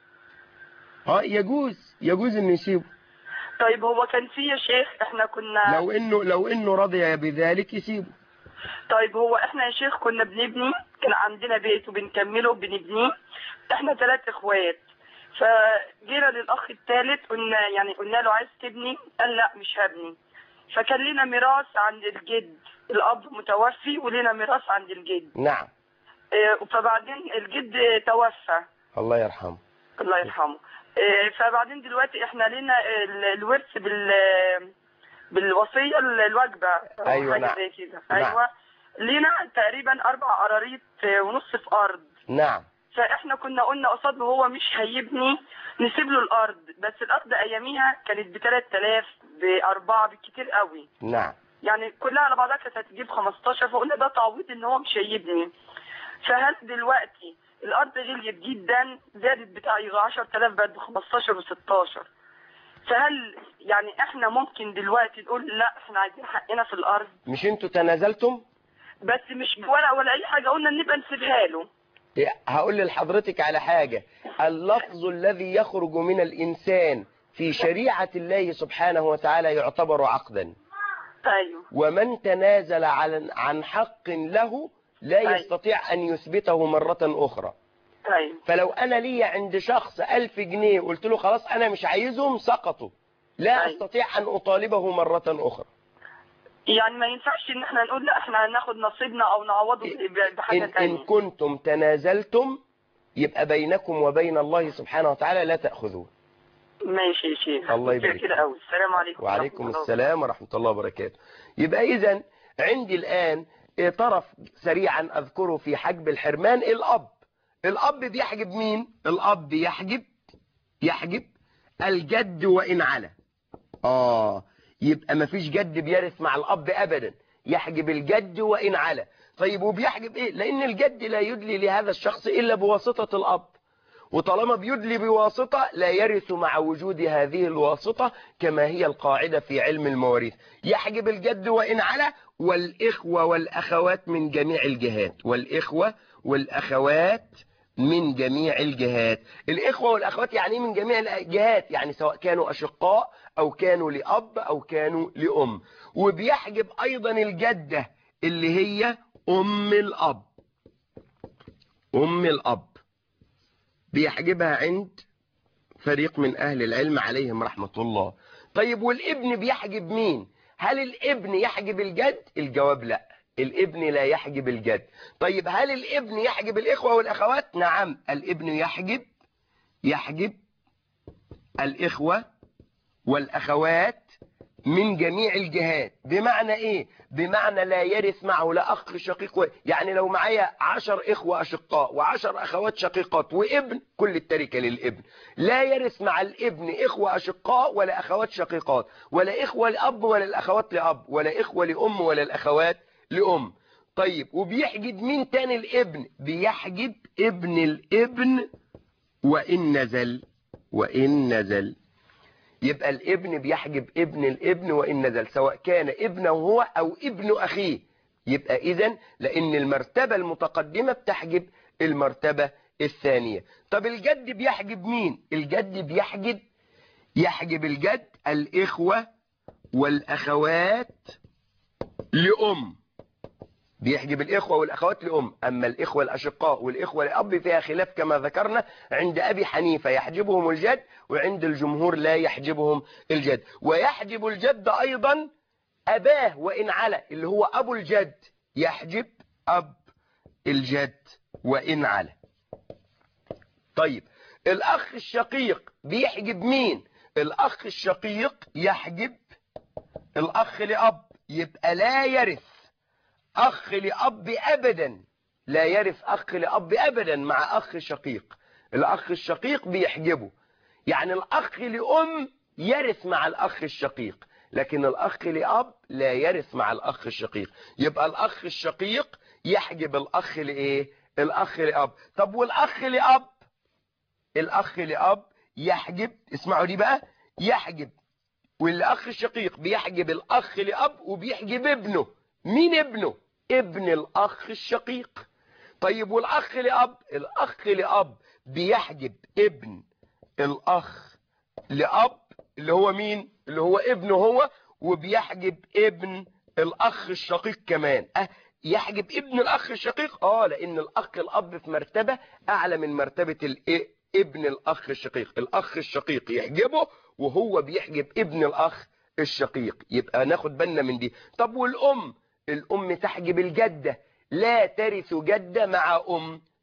يجوز انه يسيبه. طيب هو كان في يا شيخ، احنا كنا لو انه رضي بذلك يسيبه. طيب هو احنا يا شيخ كنا بنبني، كان عندنا بيت وبنكمله بنبنيه، احنا 3 اخوات. فجينا للاخ الثالث قلنا له عايز تبني؟ قال لا مش هبني. فكان لنا ميراث عند الجد، الاب متوفي ولنا ميراث عند الجد. نعم. فبعدين الجد توفى، الله يرحمه. الله يرحمه. فبعدين دلوقتي احنا لينا الورث بالوصيه الواجبه. ايوه حاجه نعم. زي كده. نعم. ايوه لينا تقريبا 4 قراريط ونص في ارض. نعم. فاحنا كنا قلنا قصاد هو مش هيبني نسيب له الارض، بس الارض اياميها كانت ب 3000 ب4 بالكتير قوي. نعم. يعني كلها على بعضها كانت هتجيب 15، فقلنا ده تعويض ان هو مش هيبني. فهل دلوقتي الارض غليت جدا، زادت بتاع 10000 بقت ب 15 و16، فهل يعني احنا ممكن دلوقتي نقول لا احنا عايزين حقنا في الارض؟ مش انتوا تنازلتم؟ بس مش بورق ولا اي حاجه، قلنا نبقى نسيبها له. هقول لحضرتك على حاجة. اللفظ الذي يخرج من الإنسان في شريعة الله سبحانه وتعالى يعتبر عقدا. ايوه. ومن تنازل عن حق له لا يستطيع أن يثبته مرة أخرى. ايوه. فلو أنا لي عند شخص 1000 جنيه قلت له خلاص أنا مش عايزهم سقطوا، لا أستطيع أن أطالبه مرة أخرى. يعني ما ينفعش ان احنا نقول لا احنا هناخد نصيبنا او نعوضه بحاجه ثانيه. إن كنتم تنازلتم يبقى بينكم وبين الله سبحانه وتعالى لا تأخذون. ماشي يا شيخ. الله يبارك كده قوي. السلام عليكم. وعليكم السلام ورحمة الله وبركاته. يبقى إذن عندي الآن طرف سريعا أذكره في حجب الحرمان. الأب بيحجب مين؟ الأب يحجب الجد وإن علا. يبقى مفيش جد بيرث مع الأب أبدا، يحجب الجد وإن علا. طيب وبيحجب إيه؟ لأن الجد لا يدلي لهذا الشخص إلا بواسطة الأب، وطالما بيدلي بواسطة لا يرث مع وجود هذه الواسطة كما هي القاعدة في علم المواريث. يحجب الجد وإن علا، والإخوة والأخوات من جميع الجهات. والإخوة والأخوات من جميع الجهات. الإخوة والأخوات يعني من جميع الجهات، يعني سواء كانوا أشقاء أو كانوا لأب أو كانوا لأم. وبيحجب أيضا الجدة اللي هي أم الأب بيحجبها عند فريق من أهل العلم عليهم رحمة الله. طيب والابن بيحجب مين؟ هل الابن يحجب الجد؟ الجواب لا، الابن لا يحجب الجد. طيب هل الابن يحجب الإخوة والأخوات؟ نعم، الابن يحجب الإخوة والأخوات من جميع الجهات. بمعنى إيه؟ بمعنى لا يرث معه لا أخ شقيق يعني لو معايا 10 إخوة أشقاء و10 أخوات شقيقات وابن، كل التركة للابن. لا يرث مع الابن إخوة أشقاء ولا أخوات شقيقات، ولا إخوة لأب ولا الأخوات لأب، ولا إخوة لأم ولا الأخوات لأم. طيب وبيحجب مين تاني الابن؟ بيحجب ابن الابن وإن نزل. يبقى الابن بيحجب ابن الابن وإن نزل، سواء كان ابنه هو أو ابن أخيه. يبقى إذن لأن المرتبة المتقدمة بتحجب المرتبة الثانية. طب الجد بيحجب مين؟ الجد يحجب الجد الإخوة والأخوات لأم. بيحجب الإخوة والأخوات لأم. أما الإخوة الأشقاء والإخوة لأب فيها خلاف كما ذكرنا، عند أبي حنيفة يحجبهم الجد، وعند الجمهور لا يحجبهم الجد. ويحجب الجد أيضا أباه وإن علا، اللي هو أبو الجد، يحجب أب الجد وإن علا. طيب الأخ الشقيق بيحجب مين؟ الأخ الشقيق يحجب الأخ لأب. يبقى لا يرث أخ لأب أبدا، لا يرث أخ لأب أبدا مع أخ شقيق. الأخ الشقيق بيحجبه. يعني الأخ لأم يرث مع الأخ الشقيق، لكن الأخ لأب لا يرث مع الأخ الشقيق. يبقى الأخ الشقيق يحجب الأخ لإيه؟ الأخ لأب. طب والأخ لأب؟ الأخ لأب يحجب، اسمعوا دي بقى، يحجب. والأخ الشقيق بيحجب الأخ لأب وبيحجب ابنه. مين ابنه؟ ابن الأخ الشقيق. طيب والأخ لأب؟ الأخ لأب بيحجب ابن الأخ لأب اللي هو مين؟ اللي هو ابنه هو، وبيحجب ابن الأخ الشقيق كمان. يحجب ابن الأخ الشقيق لأن الأخ الأب في مرتبة أعلى من مرتبة ابن الأخ الشقيق. الأخ الشقيق يحجبه وهو بيحجب ابن الأخ الشقيق. يبقى ناخد بالنا من دي. طب والأم؟ الأم تحجب الجدة، لا ترث جدة مع أم،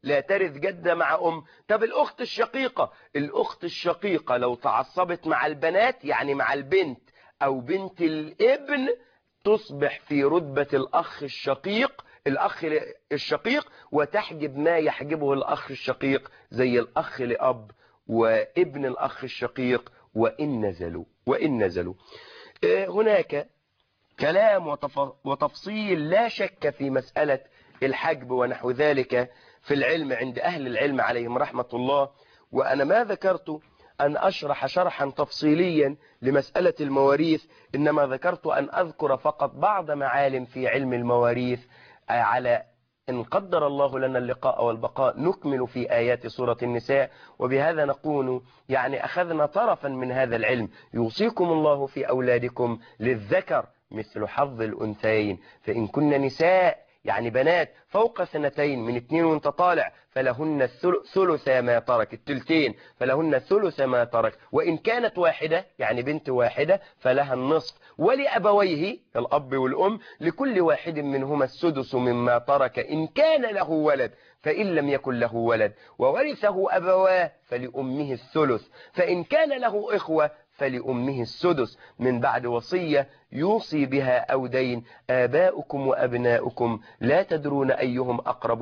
لا ترث جدة مع أم. طب الأخت الشقيقة، الأخت الشقيقة لو تعصبت مع البنات يعني مع البنت أو بنت الابن تصبح في رتبة الأخ الشقيق، الأخ الشقيق، وتحجب ما يحجبه الأخ الشقيق زي الأخ لأب وابن الأخ الشقيق وإن نزلوا. هناك كلام وتفصيل لا شك في مسألة الحجب ونحو ذلك في العلم عند أهل العلم عليهم رحمة الله، وأنا ما ذكرت أن أشرح شرحا تفصيليا لمسألة المواريث، إنما ذكرت أن أذكر فقط بعض معالم في علم المواريث على إن قدر الله لنا اللقاء والبقاء نكمل في آيات سورة النساء. وبهذا نكون يعني أخذنا طرفا من هذا العلم. يوصيكم الله في أولادكم للذكر مثل حظ الأنثيين، فإن كن نساء يعني بنات فوق 2 من 2 وانت طالع فلهن ثلث ما ترك، التلتين فلهن ثلث ما ترك، وإن كانت واحدة يعني بنت واحدة فلها النصف، ولأبويه الأب والأم لكل واحد منهما السدس مما ترك إن كان له ولد، فإن لم يكن له ولد وورثه أبواه فلأمه الثلث، فإن كان له إخوة فلأمه السدس من بعد وصية يوصي بها أو دين. آباؤكم وأبناؤكم لا تدرون أيهم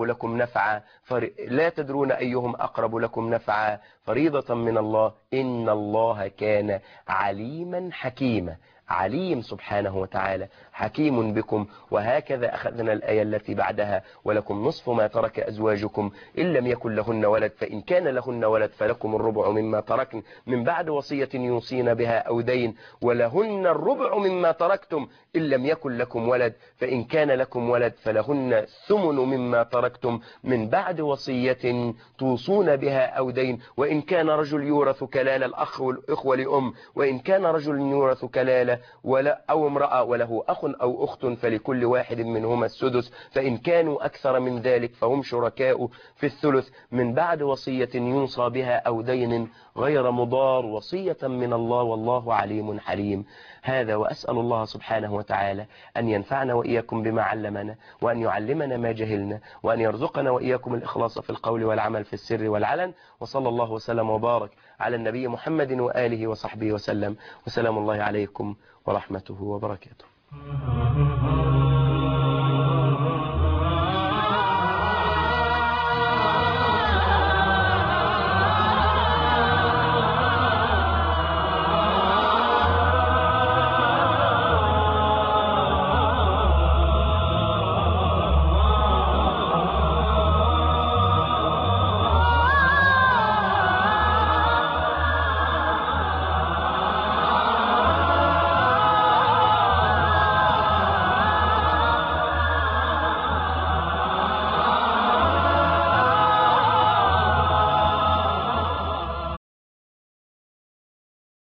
أقرب لكم نفعا فريضة من الله إن الله كان عليما حكيما. عليم سبحانه وتعالى، حكيم بكم. وهكذا أخذنا الآية التي بعدها ولكم نصف ما ترك أزواجكم إن لم يكن لهن ولد فإن كان لهن ولد فلكم الربع مما تركن من بعد وصية يوصين بها أو دين، ولهن الربع مما تركتم إن لم يكن لكم ولد فإن كان لكم ولد فلهن الثمن مما تركتم من بعد وصية توصون بها أو دين، وإن كان رجل يورث كلالة الأخ والإخوة لأم، وإن كان رجل يورث كلالة أو امرأة وله أخ أو أخت فلكل واحد منهما السدس، فإن كانوا أكثر من ذلك فهم شركاء في الثلث من بعد وصية يوصى بها أو دين غير مضار، وصية من الله والله عليم حليم. هذا وأسأل الله سبحانه وتعالى أن ينفعنا وإياكم بما علمنا، وأن يعلمنا ما جهلنا، وأن يرزقنا وإياكم الإخلاص في القول والعمل في السر والعلن. وصلى الله وسلم وبارك على النبي محمد وآله وصحبه وسلم، وسلام الله عليكم ورحمته وبركاته.